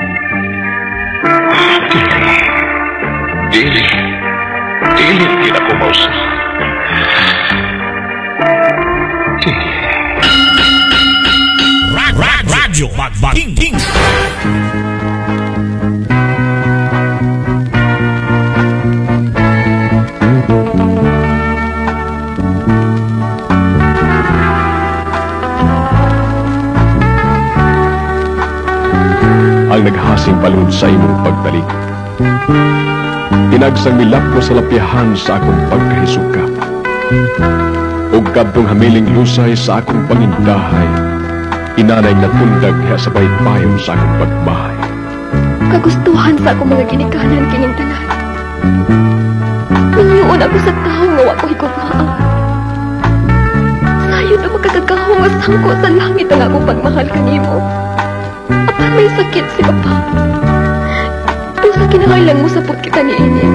Dili, dili, dili din ako mausa. Dili. Radyo Magbating. Ang naghasing balon sa imong pagbalik. Inagsang milap ko sa lapihan sa akong pagkahisugkap. Ug kadtong hamiling lusay sa akong pangindahay, inanay natundag diha sa baybayon sa akong pagmahay. Kagustuhan sa akong mga ginikanan kining tanan. Nangyuon ako sa tao nga wa ko higugmaan. Sayon na makakagaho nga sangko sa langit ang akong pagmahal kanimo. Apan may sakit si Papa. Ito sa kinahanglan mo sapot kita ni Ini.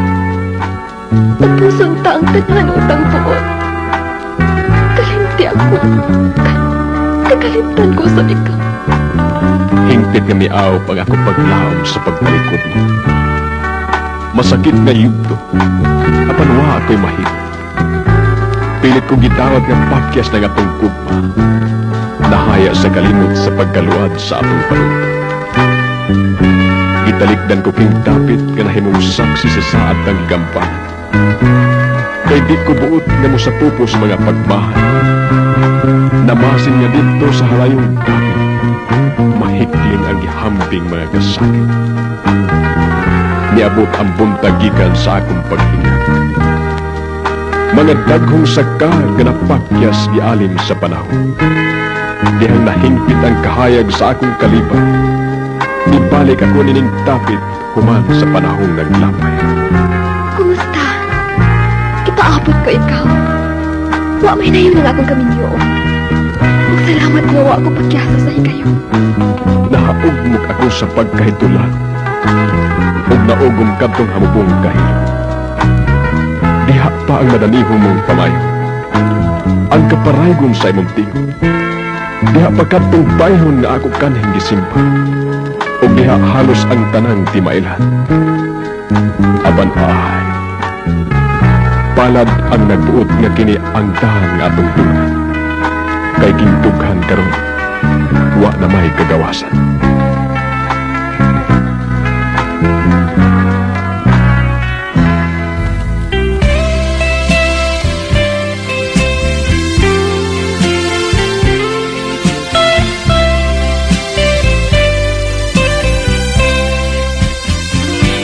Tapuson ta ang tanan utang puot. Kalimti ako. Kakalimtan ko sa ikaw. Hingpit nga miaw pag ako paglaom sa pagtalikod mo. Masakit nga yugto. Apan wa ako'y mahit. Pilit kong gitawag ng pakyas ng atong gugma. Nahaya sa kalimot sa pagkaluad sa atong paluto. Italikdan ko king dapit nga nahimong saksi sa saat ng gampan. Kay di ko buot nga mo sa pupos mga pagmahal. Namasin nga dito sa halayong dapit. Mahikling ang gihambing mga kasakit. Niabot ang buntagikan sa akong paghinga. Mga daghong sakal nga napakyas gialim sa panahon. Dihang nahingpit ang kahayag sa akong kalipan. Ibalik ako nining tapit human sa panahong naglamay. Kumusta? Ipaabot ko ikaw. Wa may na yung akong kaminyo. Magsalamat nga wa ako pagkyasa sa hikayo. Nahaugmok ako sa pagkahitulan. Ug naugom kadtong hamubong kahilo. Diha pa ang nadanihong mong pamayo. Ang kaparaygon sa imong tingog. Diha pa kadtong bayhon nga ako kanhing gisimba. Ug diha halos ang tanang timailan. Aban ay, palad ang nagbuot nga kini ang dahan nga atong tunan. Kay gintughan karon, wa na may kagawasan.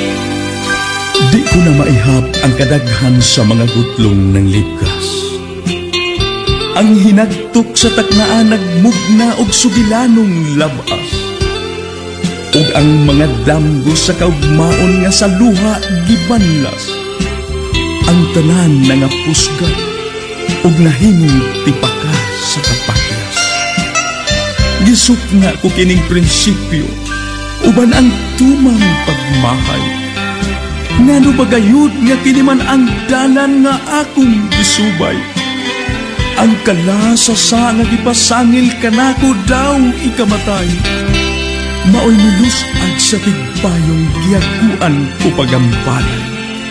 Di ko na maihap ang kadaghan sa mga gutlong ng libkas. ang hinagtok sa taknaan nagmugna og sugilanong labas. Ug ang mga damgo sa kaugmaon nga sa luha gibanlas. Ang tanan na nga pusga ug nahimong tipaka sa kapakyas. Gisuk nga ko kining prinsipyo uban ang tumang pagmahay. Ngano bagayud nga kini man ang dalan nga akong gisubay. Ang kalasasa nga gipasangil kanako daw ikamatay. Maoy nilusag sa tigbayong giyaguan o pagambalay.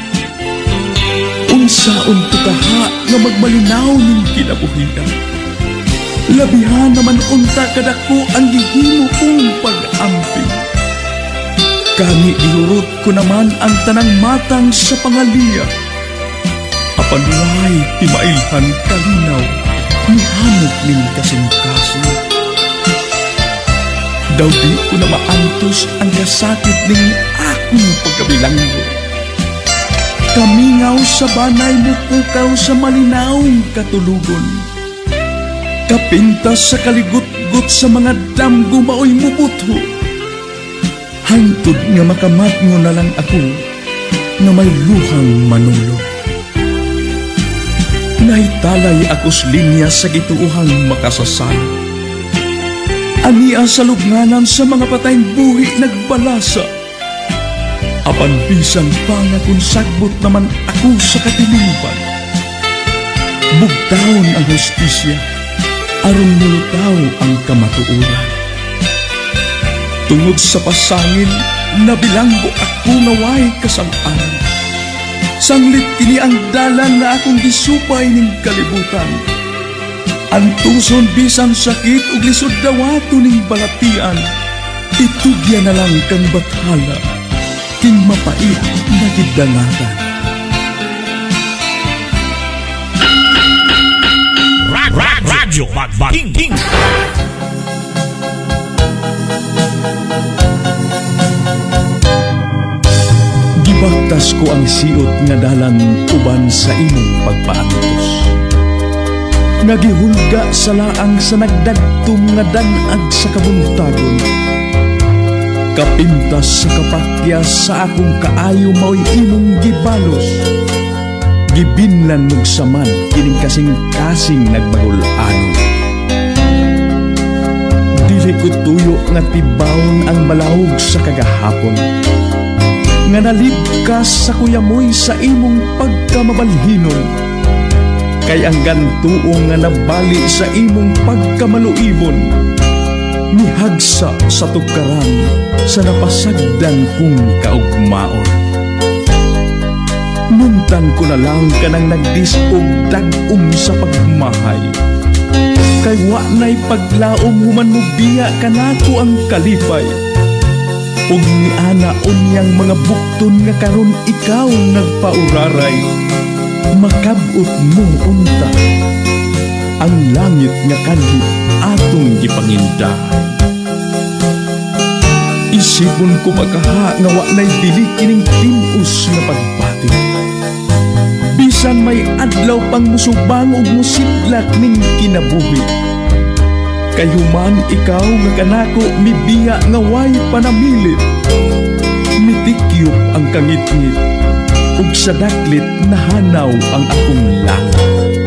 Unsaon to kaha nga magmalinaw ning kinabuhian. Labihan naman unta kadako ang gihimo kong pag-amping. Kani ihurot ko naman ang tanang matang sa pangaliya. Apan way timailhan kalinaw ni hanot ning kasing-kasing. Daw di ko na maantos ang kasakit ning akong pagkabilanggo. Kamingaw sa banay mo pukaw sa malinaong katulugon. Kapintas sa kaligut-gut sa mga damgo maoy mubutho. Hantod nga makamatngo na lang ako na may luhang manulog. Nahitalay akos linya sa gituuhang makasasala. Ania sa lubnganan sa mga patayng buhi nagbalasa. Apan bisan pa nga kung sagbot naman ako sa katilipan. Bugtaon ang hustisya, aron mulutaw ang kamatuoran. Tungod sa pasangil, nabilanggo ako nga way kasang-an. Sanglit kini ang dalan na akong gisupay ning kalibutan. Ang tuson bisan sakit ug lisod dawato ning balatian. Itugya na lang kang bathala, king mapait na gidangatan. Radyo Magbating. Gibaktas ko ang siot nga dalan uban sa imong pagpaantos. Nagihulga sa laang sa nagdagtum nga danag sa kabuntagon. Kapintas sa kapakyas sa akong kaayo mao'y imong gibalos. Gibinlan mong saman kining kasing-kasing nagbagul-anon. Dili ko tuyo nga tibawon ang malahog sa kagahapon. Nga nalibkas sa kuyamoy sa imong pagkamabalhinon. Kay ang gantuong nga nabali sa imong pagkamaluibon. Mihagsa sa tukaran sa napasagdan kong kaugmaon. Muntan ko na lang ka nang nagdisog dag-um sa pagmahay. Kay wa na'y paglaom human mo biya kanako ang kalipay. Ug ni ana unyang mga bukton nga karon ikaw nagpauraray. Makabot mo unta ang langit nga kanhi atong gipangindahan. Isipon ko makaha nga wa na'y dili kining tinus nga pagbati. Bisan may adlaw pang musubang ug musidlak ning kinabuhi. Kayhuman ikaw nga kanako mibiya nga way panamilit. Mitikyop ang kangit-ngit ug sa daklit nahanaw ang akong langit.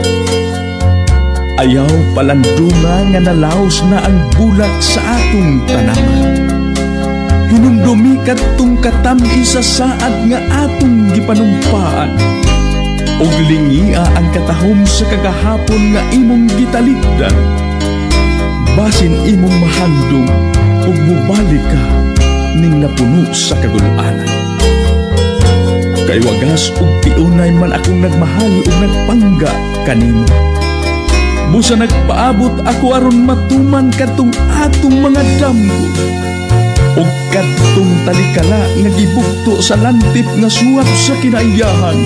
Ayaw palandunga nga nalaos na ang bulat sa atong tanaman. Hinumdumi kadtong katam-i sa saad nga atong gipanumpaan. Og lingia ang katahom sa kagahapon nga imong gitalikdan. Basin imong mahandong ug mubalik ka ning napuno sa kagul-anan. Kay wagas ug piunay man akong nagmahal ug nagpangga kanimo. Busa nagpaabot ako aron matuman kadtong atong mga damgo. Og kadtong talikala nga gibugto sa lantip nga suwat sa kinaiyahan.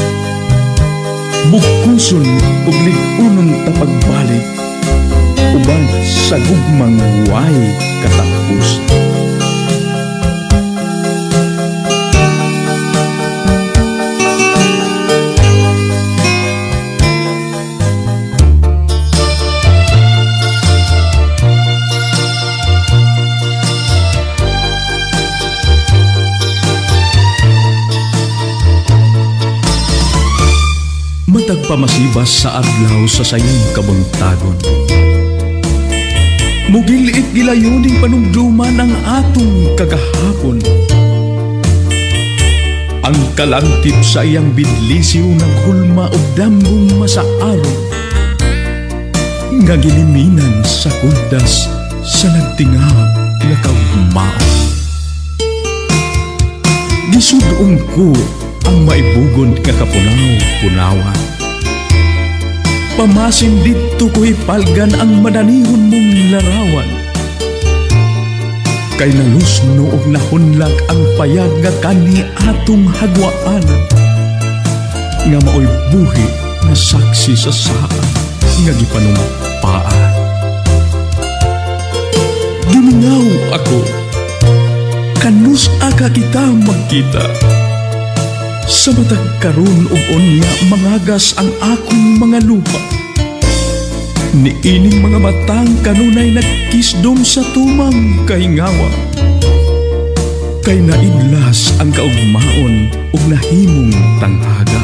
Bukuson ug lig-unon ta pagbalik uban sa gugmang way katapos. pamasibas sa adlaw sa sayong kabuntagon. Mugiliit gilayuning panumduman ang atong kagahapon. Ang kalangkit sa iyang bidlisiw naghulma og dambong masaaro, nga giliminan sa kundas sa nagtinga nga kaugmao. Gisudong ko ang maibugon nga kapunaw-punawa. Pamasin dito ko ipalgan ang madanihon mong larawan. Kay nalusno og nahunlag ang payag nga kani atong hagwaan, nga maoy buhi na saksi sa saan nga gipanumpaan. Gimingaw ako, kanus aka kita magkita. Sa matag karon ug unya mangagas ang akong mga luha. Niining mga matang kanunay nagkisdom sa tumang kahingawa. Kay naidlas ang kaugmaon ug nahimong tanghaga.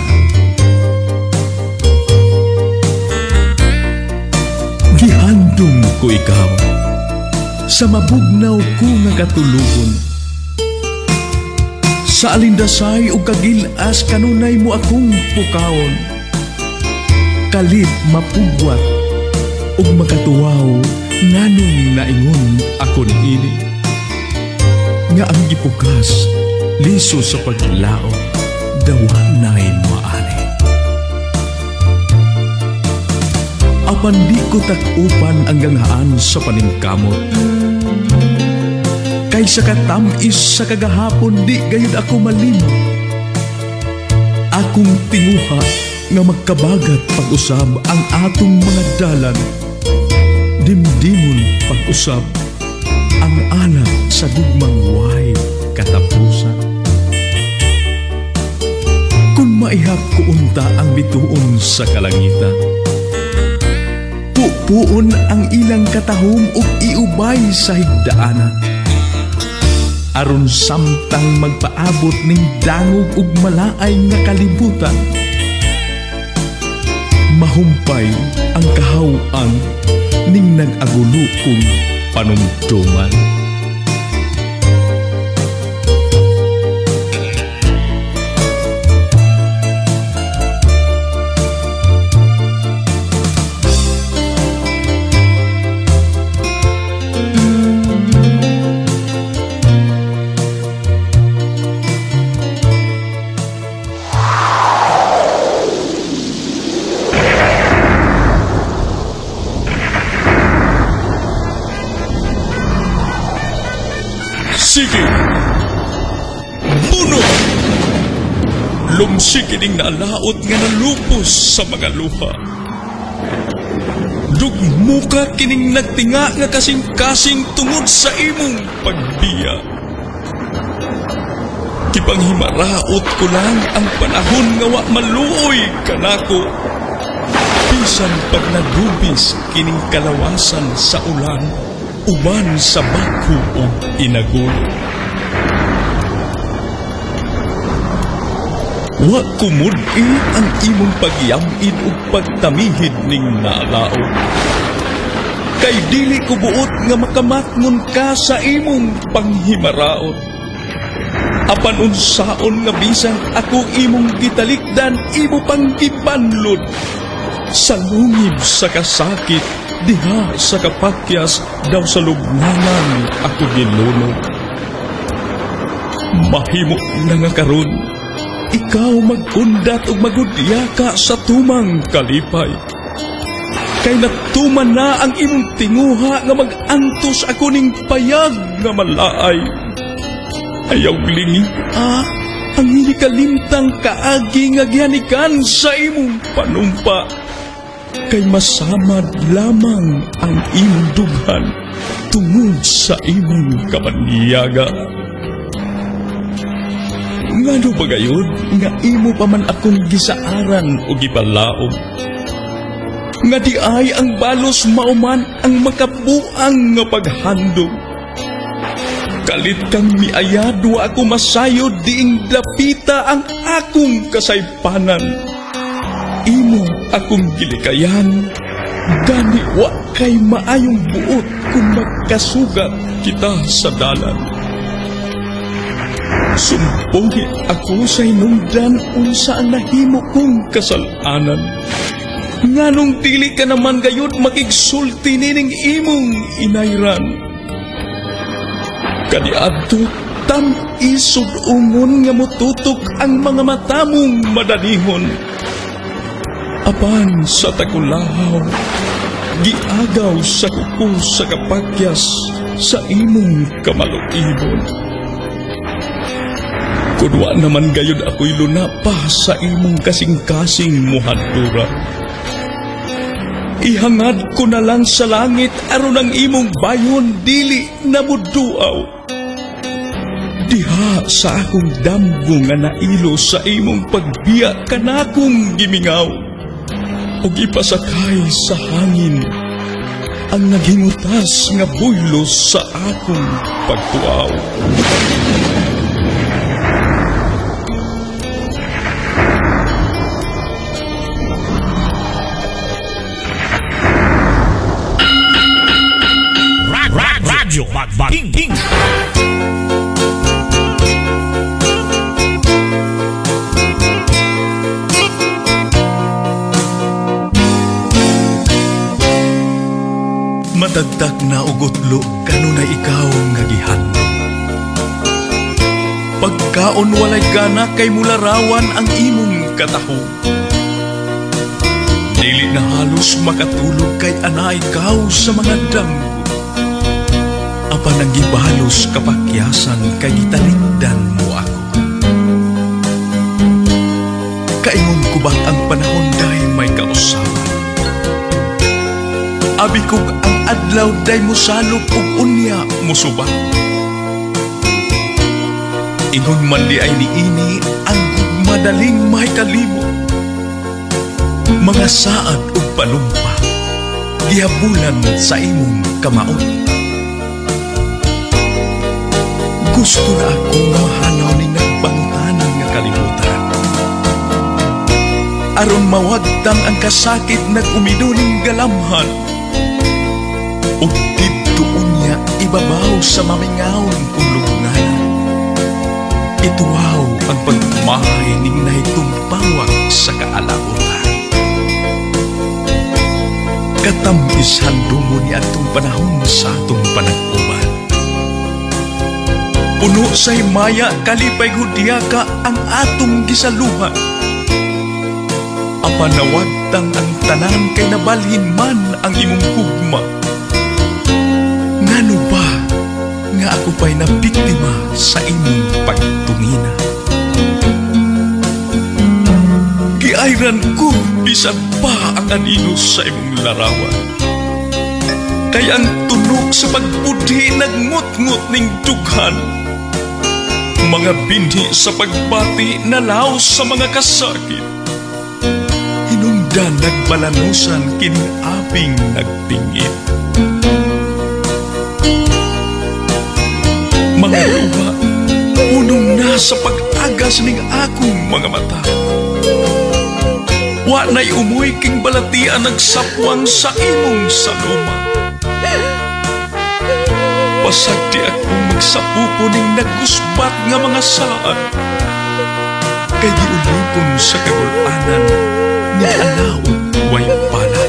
Gihandom ko ikaw sa mabugnaw ko nga katulugon. Sa alindasay ug kagilas kanunay mo akong pukaon. Kalit mapugwat ug makatuwaw nganong naingon ako niini. Nga ang gipukas liso sa paglao dawa na'y maani. Apan di ko takupan ang ganghaan sa paningkamot. Kay sa katamis sa kagahapon di gayud ako malimot. Akong tinguha nga magkabagat pag-usab ang atong mga dalan. Dimdimon pag-usab ang anak sa gugmang way katapusan. Kung maihap ko unta ang bituon sa kalangitan, pupuon ang ilang katahom ug iubay sa higdaanan. Aron samtang magpaabot ning dangog ug malaay nga kalibutan, mahumpay ang kahaw-an ning nag-agulo kong panumduman. Sige! Buno! Lumsik ining nalaot nga nalupos sa mga luha. Dugmuka kining nagtinga nga kasing-kasing tungod sa imong pagbiya. Kipanghimaraot ko lang ang panahon nga wa maluoy kanako. Bisan pag nagubis kining kalawasan sa ulan, uban sa bako o inagol. Wa kumudi ang imong pagyamid o pagtamihid ning nalaot. Kay dili ko buot nga makamatngon ka sa imong panghimaraot. Apan unsaon nga bisan ako imong gitalikdan, imo pang gibanlod. Sa lungib sa kasakit, diha sa kapakyas, daw sa lubnganan ako ginulog. Mahimo na nga karon, ikaw magundat ug magudya ka sa tumang kalipay. Kay natuman na ang imong tinguha nga mag-antos ako ning payag nga malaay. Ayaw lingi ah, ang hinikalimtang kaagi nga gihanikan sa imong panumpa. Kay masamad lamang ang imong dughan tungod sa imong kamanyaga. Ngano ba gayon nga imo pa man akong gisaaran o gipalaom? Nga di ay ang balos mauman ang makabuang nga paghandog. Kalit kang miayad wa ako masayod diing dapita ang akong kasaypanan. Imo akong gilikayan, gani wa kay maayong buot kung magkasugat kita sa dalan. Sumpungit ako sa hinungdan unsa ang nahimo kong kasalanan. Nganong dili ka naman gayud makigsulti nining imong inayran. Kaniadto tam isod ungon nga motutok ang mga mata mong madanihon. Apan sa tagulahaw, giagaw sa kuko sa kapakyas sa imong kamaluibon. Kunwa naman gayud ako'y lunapa sa imong kasing-kasing muhadura. Ihangad ko na lang sa langit aron ang imong bayon dili na muduaw. Diha sa akong damgo nga nailo sa imong pagbiya kanakong gimingaw. O ipasakay sa hangin ang naghingutas nga buylos sa akong pagtuaw. Radyo Magbaking. Matagtak na ugutlo kanunay ikaw nga gihandom. Pagkaon walay gana kay mularawan ang imong kataho. Dili na halos makatulog kay ana ikaw sa mga damgo. Apan ang gibalos kapakyasan kay gitalikdan mo ako. Kaingon ko bang ang panahon dahil may kausawan? Abi kog ang adlaw day mosalok ug unya mosuba. Ingon man di ay niini ang madaling may kalimo. Mga saad ug palumpa gihabulan sa imong kamaot. Gusto na ako mahanaw ning nagbantanan nga kalibutan. Aron mawagtang ang kasakit nag-umiduling galamhan. O dito niya ibabaw sa mamingawon kong lugnayan. Ituaw ang pagmahay ning nahitumpawag sa kaalautan. Katambisan dumo ni atong panahon sa atong panag-uban. Puno sa himaya kalipay hudya ka ang atong gisaluhan. Apanawagtang ang tanan kay nabalhin man ang imong hugma. Ngano ba nga ako pa'y nabiktima sa imong pagtungina? Giayran ko bisan pa ang anilos sa imong larawan. Kaya ang tunog sa pagbudhi nagngut-ngut ning dughan. Mga binhi sa pagbati na laos sa mga kasakit. Hinungdan nagbalanusan kining aping nagpingit. Mga luha, punong na sa pag-agas ning akong mga mata. Wa na'y umuy king balatian nagsapwang sa imong saluma. Pasag di akong magsapupo ning nagusbat nga mga salaan. Kay giulipon sa kagulanan ni alawon way palat.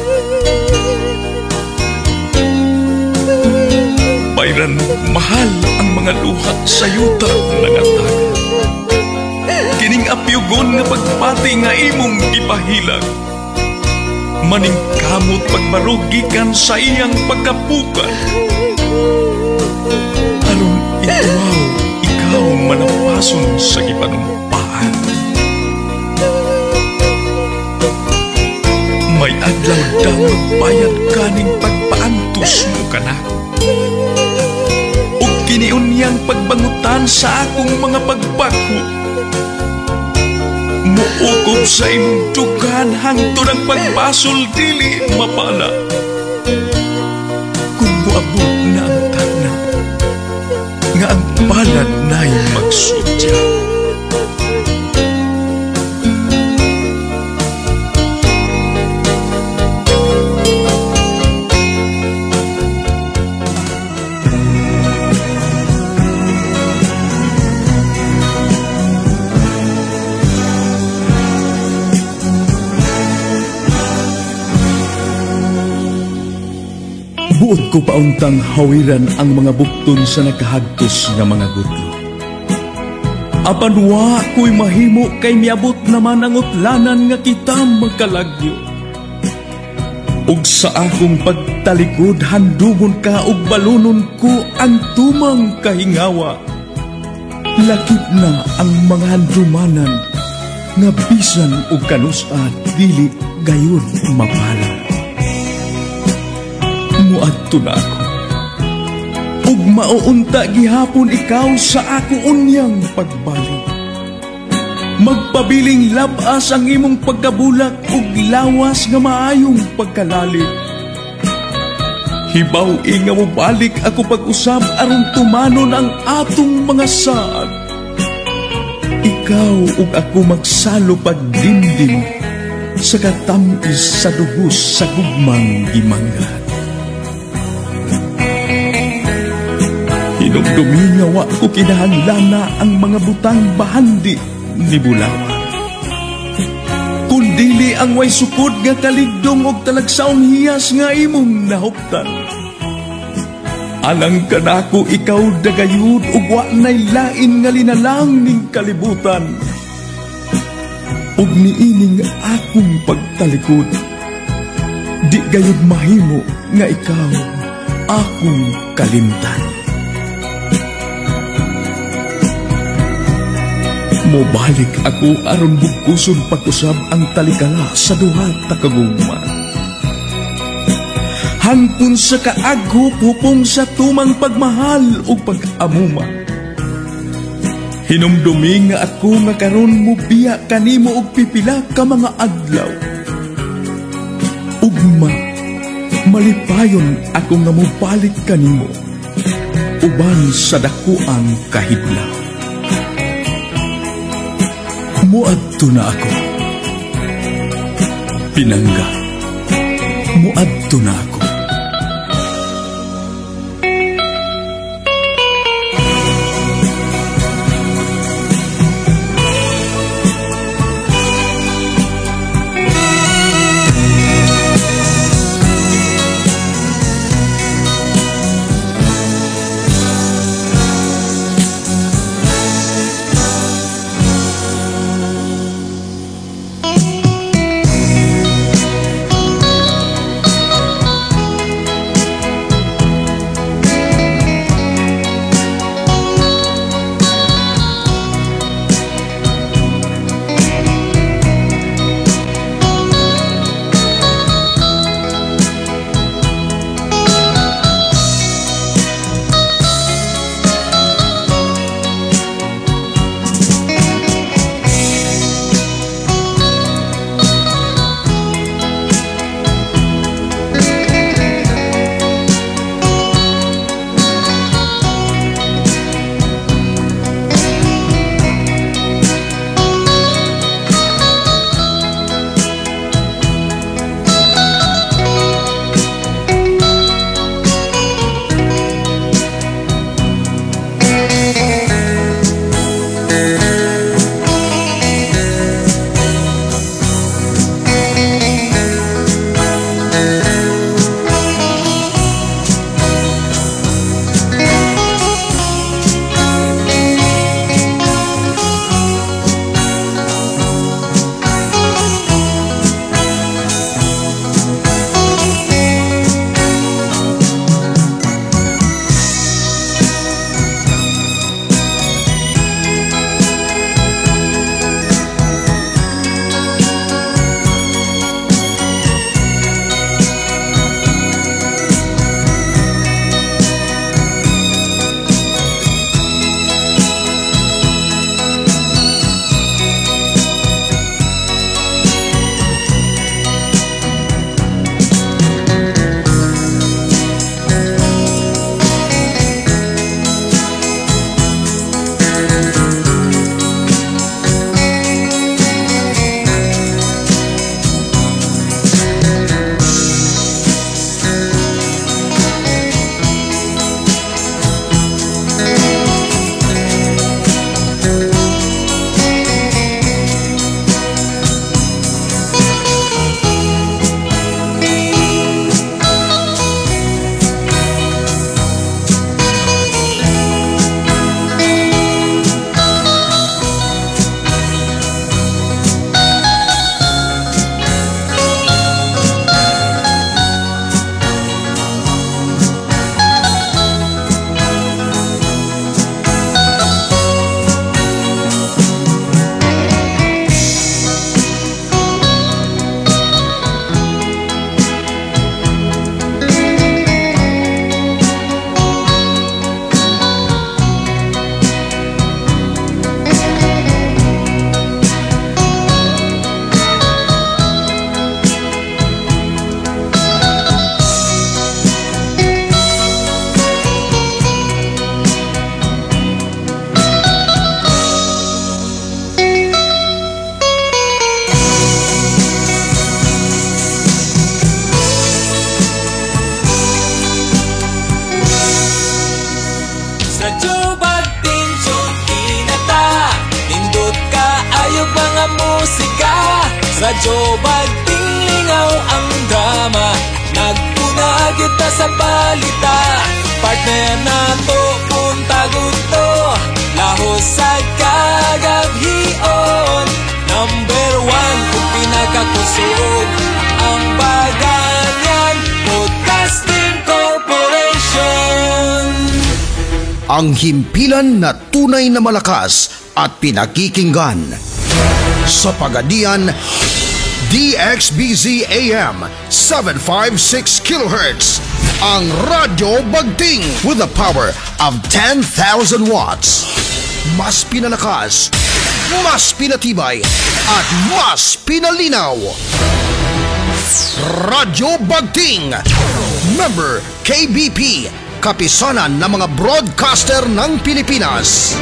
Bayran mahal ang mga luha sa yuta ng atag. Kining apyugon nga pagpati nga imong gipahilag. Maning kamot pagmarugikan sa iyang pagkapukan. Aron ituaw, ikaw manapason sa gipanumpaan. May adlaw daw magbayad kaning pagpaantos mo kanako. Ug kiniunyang pagbangutan sa akong mga pagbagho. Muukob sa imong dugan hangtod ang pagbasol dili mapala. Kung muabot na ang tagna, nga ang palad na'y magsudya. Buot ko pauntang hawiran ang mga bukton sa nakahagtos nga mga gudlo. Apan wa ko'y mahimo kay miabot naman ang utlanan nga kita magkalagyo. Ug sa akong pagtalikod handumon ka ug balunon ko ang tumang kahingawa. Lakip na ang mga handumanan nga bisan ug kanus-at dili gayon mapala. Muadto na ako ug mauunta gihapon ikaw sa ako unyang pagbalik. Magpabiling labas ang imong pagkabulak ug lawas nga maayong pagkalalit. Hibaw-i nga mo balik ako pag-usab aron tumanon ang atong mga saad. Ikaw ug ako magsalo pagdimdim sa katamis sa dugos sa gugmang gimanggat. Hinumdumi nga wa ko kinahanglan ang mga butang bahandi ni Bulawan. Kundili ang way sukod nga kaligdong og talagsaong hiyas nga imong nahuptan. Alang kanako ikaw dagayud ug wa nay lain nga linalang ning kalibutan. Ug niining akong pagtalikod, di gayud mahimo nga ikaw akong kalimtan. Mobalik ako aron bugkuson pag-usab ang talikala sa duha ta kagugma. Hangtun sa kaaghop hupong sa tumang pagmahal ug pag-amuma. Hinumdumi nga ako nga karon mo biya kanimo og pipila ka mga adlaw. Ugma, malipayon ako nga mobalik kanimo uban sa dakuang kahidlaw. Muadto na ako. Pinangga, muadto na ako. Radyo Bagting lingaw ang drama, nagpuna kita sa balita. Partner na to, punta gusto, lahos sa kagabhion. Number one kung pinakakusog, ang Baganyan Podcasting Corporation. Ang himpilan na tunay na malakas at pinakikinggan. Sa Pagadian, D X B Z A M seven fifty-six kilohertz. Ang Radyo Bagting with the power of ten thousand watts. Mas pinalakas, mas pinatibay, at mas pinalinaw. Radyo Bagting. Member K B P, kapisanan ng mga broadcaster ng Pilipinas.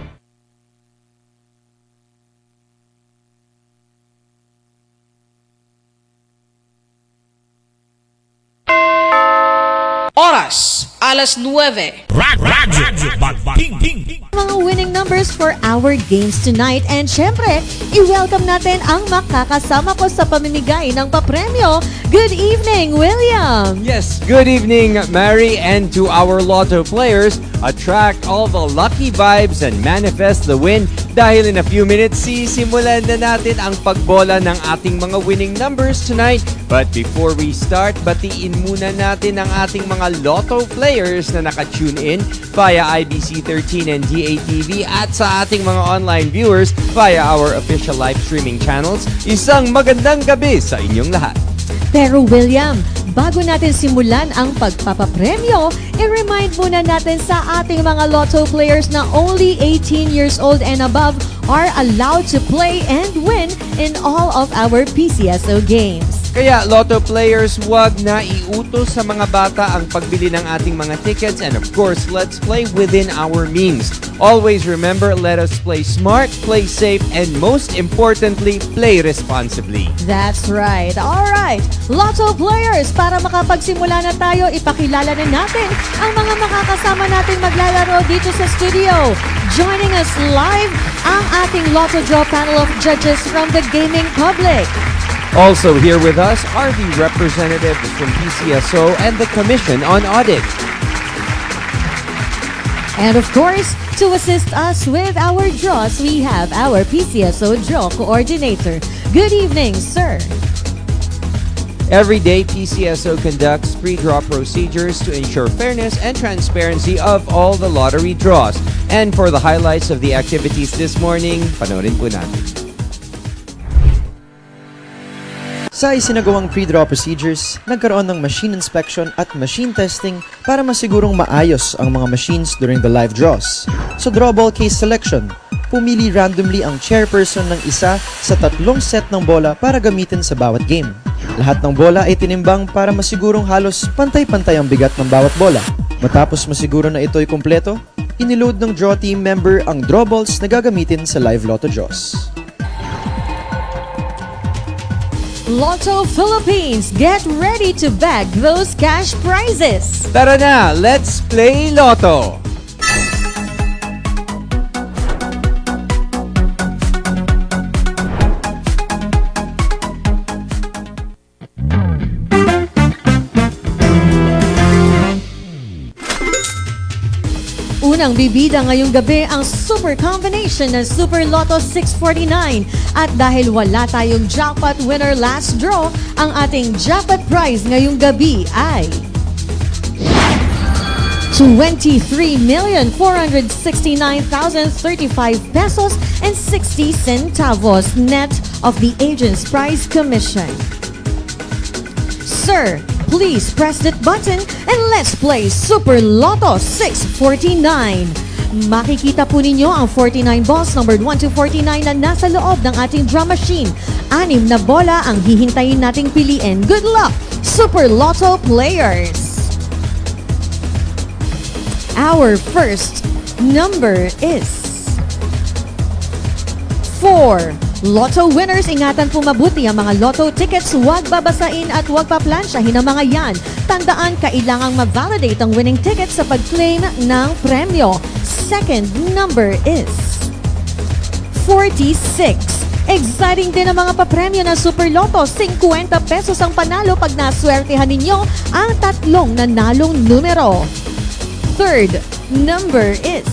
Oras, alas nueve. Radyo Bagting. Mga winning numbers for our games tonight. And syempre, i-welcome natin ang makakasama ko sa pamimigay ng papremyo. Good evening, William! Yes, good evening, Mary, and to our lotto players, attract all the lucky vibes and manifest the win. Dahil in a few minutes, sisimulan na natin ang pagbola ng ating mga winning numbers tonight. But before we start, batiin muna natin ang ating mga lotto players na naka-tune in via I B C thirteen and D A T V at sa ating mga online viewers via our official live streaming channels. Isang magandang gabi sa inyong lahat. Pero William, bago natin simulan ang pagpapapremyo, i-remind muna natin sa ating mga lotto players na only eighteen years old and above are allowed to play and win in all of our P C S O games. Kaya lotto players, wag na iutos sa mga bata ang pagbili ng ating mga tickets, and of course, let's play within our means. Always remember, let us play smart, play safe, and most importantly, play responsibly. That's right. Alright, lotto players, para makapagsimula na tayo, ipakilala na natin ang mga makakasama natin maglalaro dito sa studio. Joining us live, ang ating Lotto Draw panel of judges from the gaming public. Also here with us are the representatives from P C S O and the Commission on Audit. And of course, to assist us with our draws, we have our P C S O Draw Coordinator. Good evening, sir. Every day, P C S O conducts pre-draw procedures to ensure fairness and transparency of all the lottery draws. And for the highlights of the activities this morning, panoorin po natin. Sa isinagawang pre-draw procedures, nagkaroon ng machine inspection at machine testing para masigurong maayos ang mga machines during the live draws. Sa draw ball case selection, pumili randomly ang chairperson ng isa sa tatlong set ng bola para gamitin sa bawat game. Lahat ng bola ay tinimbang para masigurong halos pantay-pantay ang bigat ng bawat bola. Matapos masiguro na ito'y kumpleto, iniload ng draw team member ang draw balls na gagamitin sa live lotto draws. Lotto Philippines, get ready to bag those cash prizes. Tara na, let's play Lotto! Unang bibida ngayong gabi ang super combination ng Super Lotto six forty-nine. At dahil wala tayong jackpot winner last draw, ang ating jackpot prize ngayong gabi ay twenty-three million four hundred sixty-nine thousand thirty-five pesos and sixty centavos net of the Agent's Prize Commission. Sir, please press that button and let's play Super Lotto six forty-nine. Makikita po ninyo ang forty-nine balls numbered one to forty-nine na nasa loob ng ating draw machine. Anim na bola ang hihintayin nating piliin. Good luck, Super Lotto players! Our first number is four. Lotto winners, ingatan po mabuti ang mga lotto tickets. Huwag babasain at huwag paplansyahin ang mga yan. Tandaan, kailangang ma-validate ang winning tickets sa pag-claim ng premyo. Second number is forty-six. Exciting din ang mga papremyo ng Super Lotto. fifty pesos ang panalo pag naswertehan ninyo ang tatlong nanalong numero. Third number is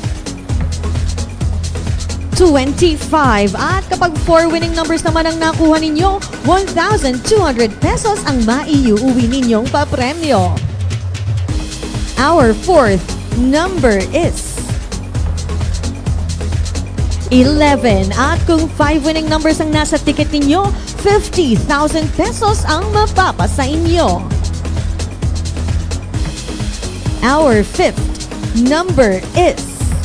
twenty-five. At kapag four winning numbers naman ang nakuha ninyo, one thousand two hundred pesos ang maiuwi ninyong papremyo. Our fourth number is eleven. At kung five winning numbers ang nasa ticket ninyo, fifty thousand pesos ang mapapasa inyo. Our fifth number is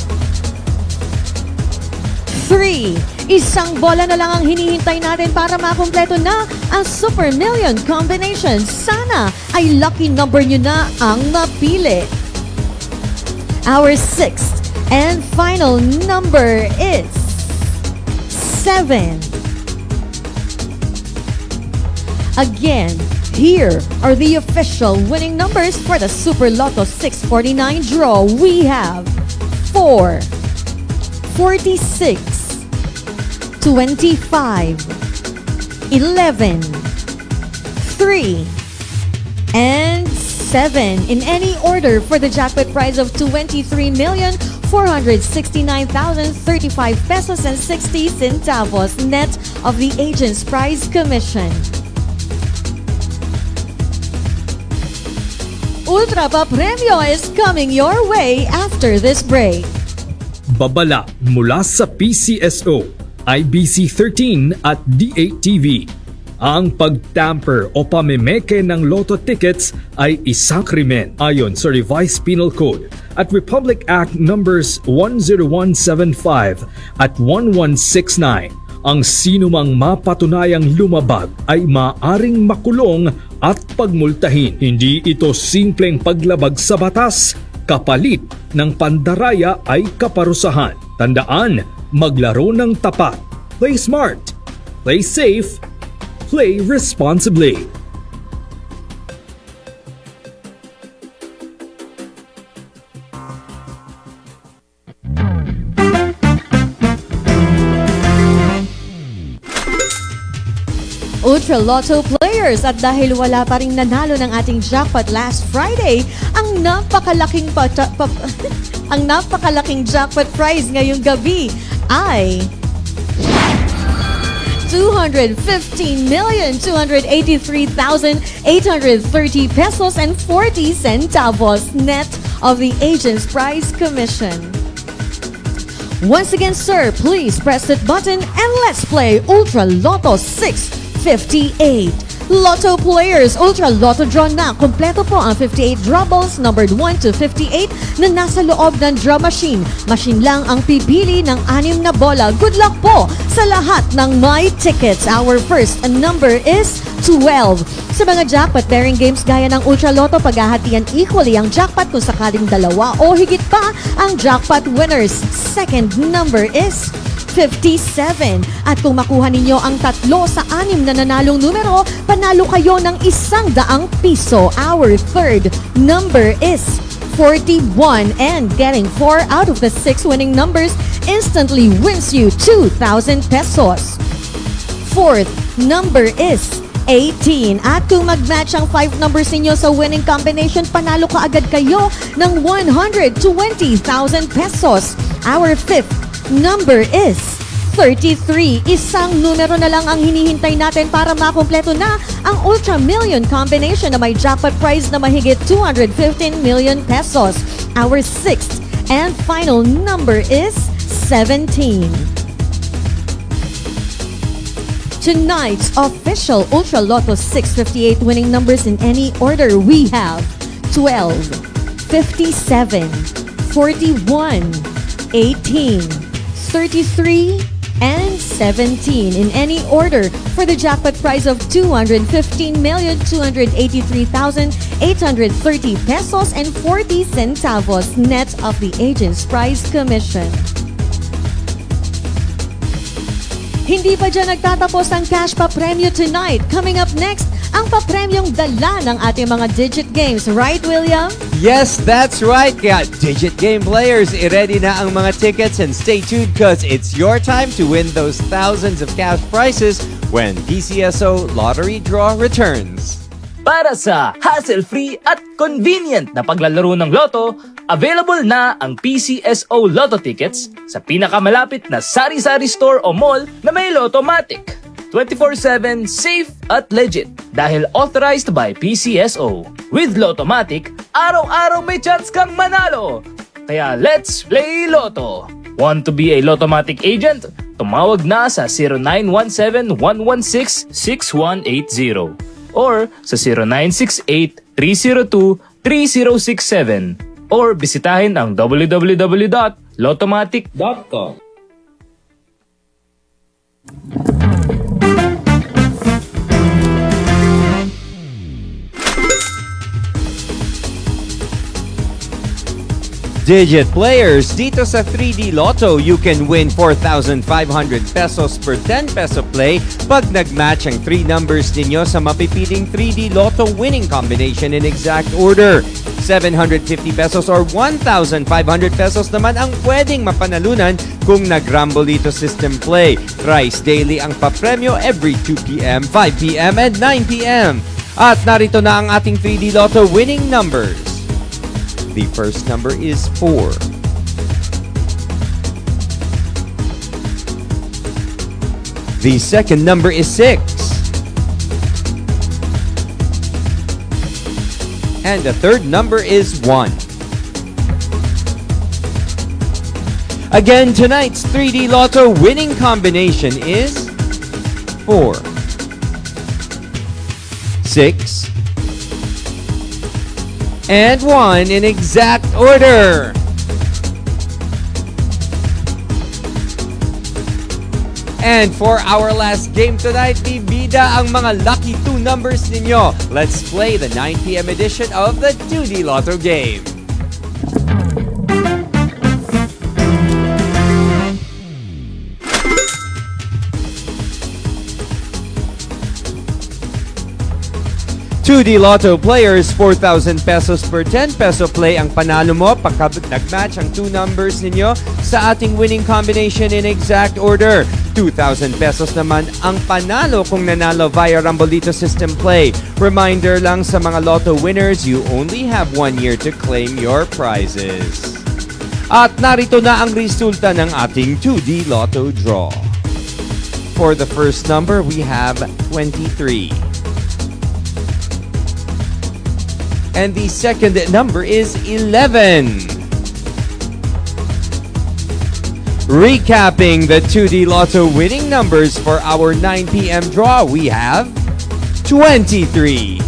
three. Isang bola na lang ang hinihintay natin para makumpleto na ang Super Million combination. Sana ay lucky number nyo na ang napili. Our sixth and final number is seven. Again, here are the official winning numbers for the Super Lotto six forty-nine draw. We have four, forty-six, twenty-five, eleven, three, and seven. In any order for the jackpot prize of twenty-three million four hundred sixty-nine thousand thirty-five pesos and sixty centavos net of the agent's prize commission. Ultra Papremyo is coming your way after this break. Babala mula sa P C S O, I B C thirteen at D eight T V. Ang pagtamper o pamemeke ng lotto tickets ay isa krimen ayon sa Revised Penal Code at Republic Act numbers one oh one seven five at one one six nine. Ang sinumang mapatunayang lumabag ay maaring makulong at pagmultahin. Hindi ito simpleng paglabag sa batas, kapalit ng pandaraya ay kaparusahan. Tandaan, maglaro ng tapat. Play smart, play safe, play responsibly. Ultra Lotto players, at dahil wala pa ring nanalo ng ating jackpot last Friday, ang napakalaking pa, pa, ang napakalaking jackpot prize ngayong gabi ay two hundred fifteen million two hundred eighty-three thousand eight hundred thirty pesos and forty centavos net of the agent's prize commission. Once again, sir, please press that button and let's play Ultra Lotto six fifty-eight. Lotto players, Ultra Lotto draw na. Kompleto po ang fifty-eight draw balls numbered one to fifty-eight na nasa loob ng draw machine. Machine lang ang pipili ng anim na bola. Good luck po sa lahat ng my tickets. Our first number is twelve. Sa mga jackpot bearing games gaya ng Ultra Lotto, paghahatian equally ang jackpot kung sakaling dalawa o higit pa ang jackpot winners. Second number is fifty-seven. At kung makuha ninyo ang tatlo sa anim na nanalong numero, panalo kayo ng isang daang piso. Our third number is forty-one, and getting four out of the six winning numbers instantly wins you two thousand pesos. Fourth number is eighteen. At kung mag-match ang five numbers ninyo sa winning combination, panalo ka agad kayo ng one hundred twenty thousand pesos. Our fifth number is thirty-three. Isang numero na lang ang hinihintay natin para makumpleto na ang Ultra Million combination na may jackpot prize na mahigit two hundred fifteen million pesos. Our sixth and final number is seventeen. Tonight's official Ultra Lotto six fifty-eight winning numbers in any order we have twelve, fifty-seven, forty-one, eighteen, thirty-three, and seventeen. In any order for the jackpot prize of two hundred fifteen million two hundred eighty-three thousand eight hundred thirty pesos and forty centavos net of the agent's prize commission. Hindi pa dyan nagtatapos ang cash pa premyo tonight. Coming up next, ang papremyong dala ng ating mga digit games. Right, William? Yes, that's right. Kaya Digit Game players, i-ready na ang mga tickets and stay tuned because it's your time to win those thousands of cash prizes when P C S O Lottery Draw returns. Para sa hassle-free at convenient na paglalaro ng Lotto, available na ang P C S O Lotto tickets sa pinakamalapit na sari-sari store o mall na may Lottomatic. twenty-four seven safe at legit dahil authorized by P C S O. With Lottomatic, araw-araw may chance kang manalo. Kaya let's play Lotto. Want to be a Lottomatic agent? Tumawag na sa zero nine one seven, one one six, six one eight zero or sa zero nine six eight, three zero two, three zero six seven or bisitahin ang w w w dot lottomatic dot com. Digit players, dito sa three D Lotto, you can win four thousand five hundred pesos per ten peso play pag nag-match ang three numbers ninyo sa mapipiling three D Lotto winning combination in exact order. seven hundred fifty pesos or one thousand five hundred pesos naman ang pwedeng mapanalunan kung nag-Rambolito system play. Thrice daily ang papremyo every two p m, five p m, and nine p m At narito na ang ating three D Lotto winning numbers. The first number is four. The second number is six. And the third number is one. Again, tonight's three D Lotto winning combination is four, six, and one in exact order. And for our last game tonight, bibida ang mga lucky two numbers ninyo. Let's play the nine p m edition of the two D Lotto game. two D Lotto players, four thousand pesos per ten peso play ang panalo mo pagka nag-match ang two numbers ninyo sa ating winning combination in exact order. two thousand pesos naman ang panalo kung nanalo via Rambolito system play. Reminder lang sa mga Lotto winners, you only have one year to claim your prizes. At narito na ang resulta ng ating two D Lotto draw. For the first number, we have twenty-three. And the second number is eleven. Recapping the two D Lotto winning numbers for our nine p m draw, we have twenty-three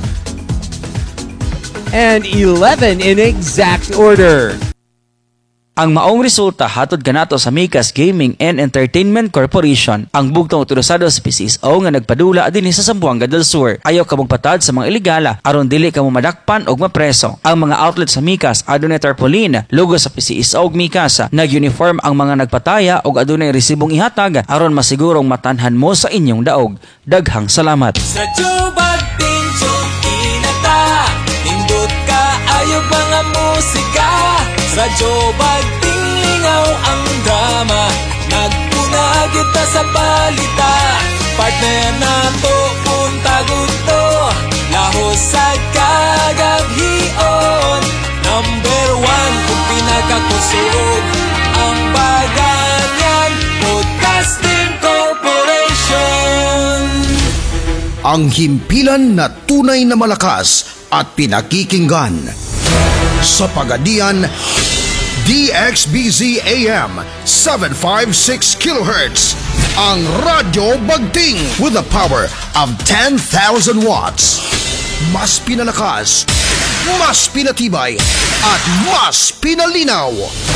and eleven in exact order. Ang maong resulta hatod kanato sa Micas Gaming and Entertainment Corporation, ang bugtong otorisado sa P C S O nga nagpadula dinhi sa Zamboanga del Sur. Ayaw ka magpatad sa mga iligala aron dili ka mo madakpan og mapreso. Ang mga outlet sa Micas adunay tarpaulin, logo sa P C S O ug Micas. Nag-uniform ang mga nagpataya ug adunay resibong ihatag aron masigurong matanhan mo sa inyong daog. Daghang salamat. Sa Jubag Pinchon inata, nindot ka ayog mga musika. Sa Jobag tingaw ang drama, nagpuna kita sa balita. Partner na to punta gusto, lahos sa kagabhion. Number one kung pinakakusog, ang Baganyan Podcasting Corporation. Ang himpilan na tunay na malakas at pinakikinggan. Sa Pagadian, D X B Z A M seven fifty-six kilohertz, ang Radyo Bagting with a power of ten thousand watts. Mas pinalakas, mas pinatibay, at mas pinalinaw.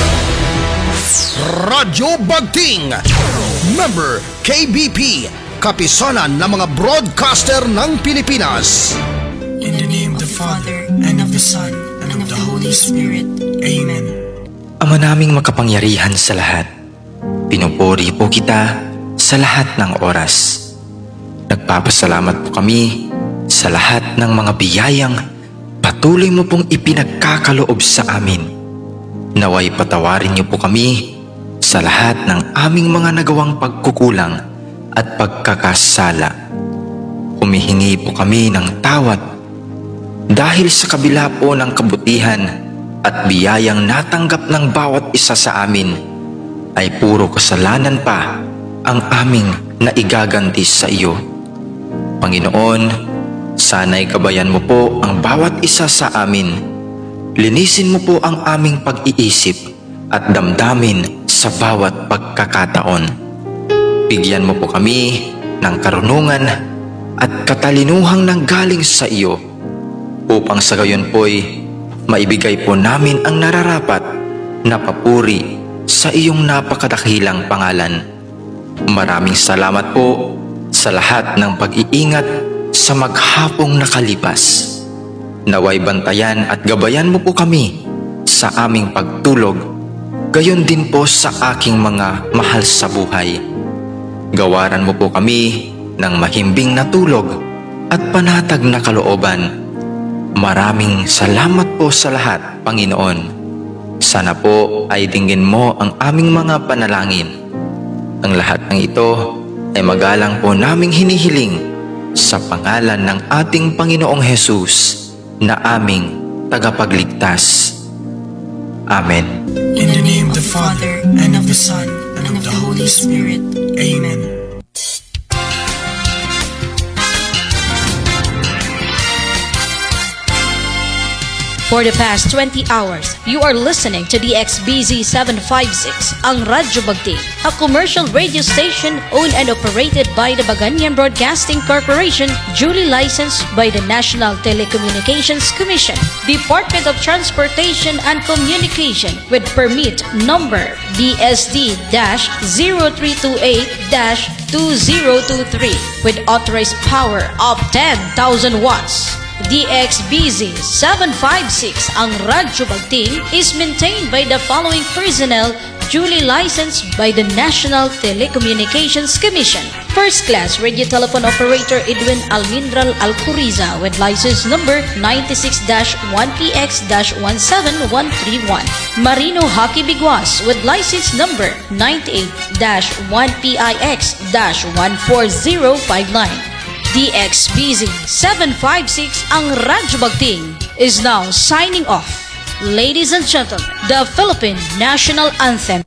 Radyo Bagting, member K B P, kapisanan ng mga broadcaster ng Pilipinas. In the name of the Father, and of the Son, and of the Holy Spirit. Amen. Ama naming makapangyarihan sa lahat, pinupuri po kita sa lahat ng oras. Nagpapasalamat po kami sa lahat ng mga biyayang patuloy mo pong ipinagkakaloob sa amin. Naway patawarin niyo po kami sa lahat ng aming mga nagawang pagkukulang at pagkakasala. Humihingi po kami ng tawad dahil sa kabila po ng kabutihan at biyayang natanggap ng bawat isa sa amin ay puro kasalanan pa ang aming naigaganti sa iyo. Panginoon, sana'y gabayan mo po ang bawat isa sa amin. Linisin mo po ang aming pag-iisip at damdamin sa bawat pagkakataon. Bigyan mo po kami ng karunungan at katalinuhang nanggaling sa iyo upang sa gayon po'y maibigay po namin ang nararapat na papuri sa iyong napakadakilang pangalan. Maraming salamat po sa lahat ng pag-iingat sa maghapong nakalipas. Naway bantayan at gabayan mo po kami sa aming pagtulog, gayon din po sa aking mga mahal sa buhay. Gawaran mo po kami ng mahimbing na tulog at panatag na kalooban. Maraming salamat po sa lahat, Panginoon. Sana po ay dinggin mo ang aming mga panalangin. Ang lahat ng ito ay magalang po naming hinihiling sa pangalan ng ating Panginoong Hesus na aming tagapagligtas. Amen. In the name of the Father, and of the Son, and of the Holy Spirit. Amen. For the past twenty hours, you are listening to D X B Z seven fifty-six, ang Radyo Bagting, a commercial radio station owned and operated by the Baganyan Broadcasting Corporation, duly licensed by the National Telecommunications Commission, Department of Transportation and Communication, with permit number D S D zero three two eight two zero two three, with authorized power of ten thousand watts. D X B Z seven fifty-six, ang Radyo Bagting, is maintained by the following personnel duly licensed by the National Telecommunications Commission. First Class Radio Telephone Operator Edwin Almindral Alcuriza with license number ninety-six dash one P X dash one seven one three one. Marino Hockey Biguas with license number ninety-eight dash one P I X dash one four zero five nine. D X B Z seven fifty-six, ang Radyo Bagting, is now signing off. Ladies and gentlemen, the Philippine National Anthem.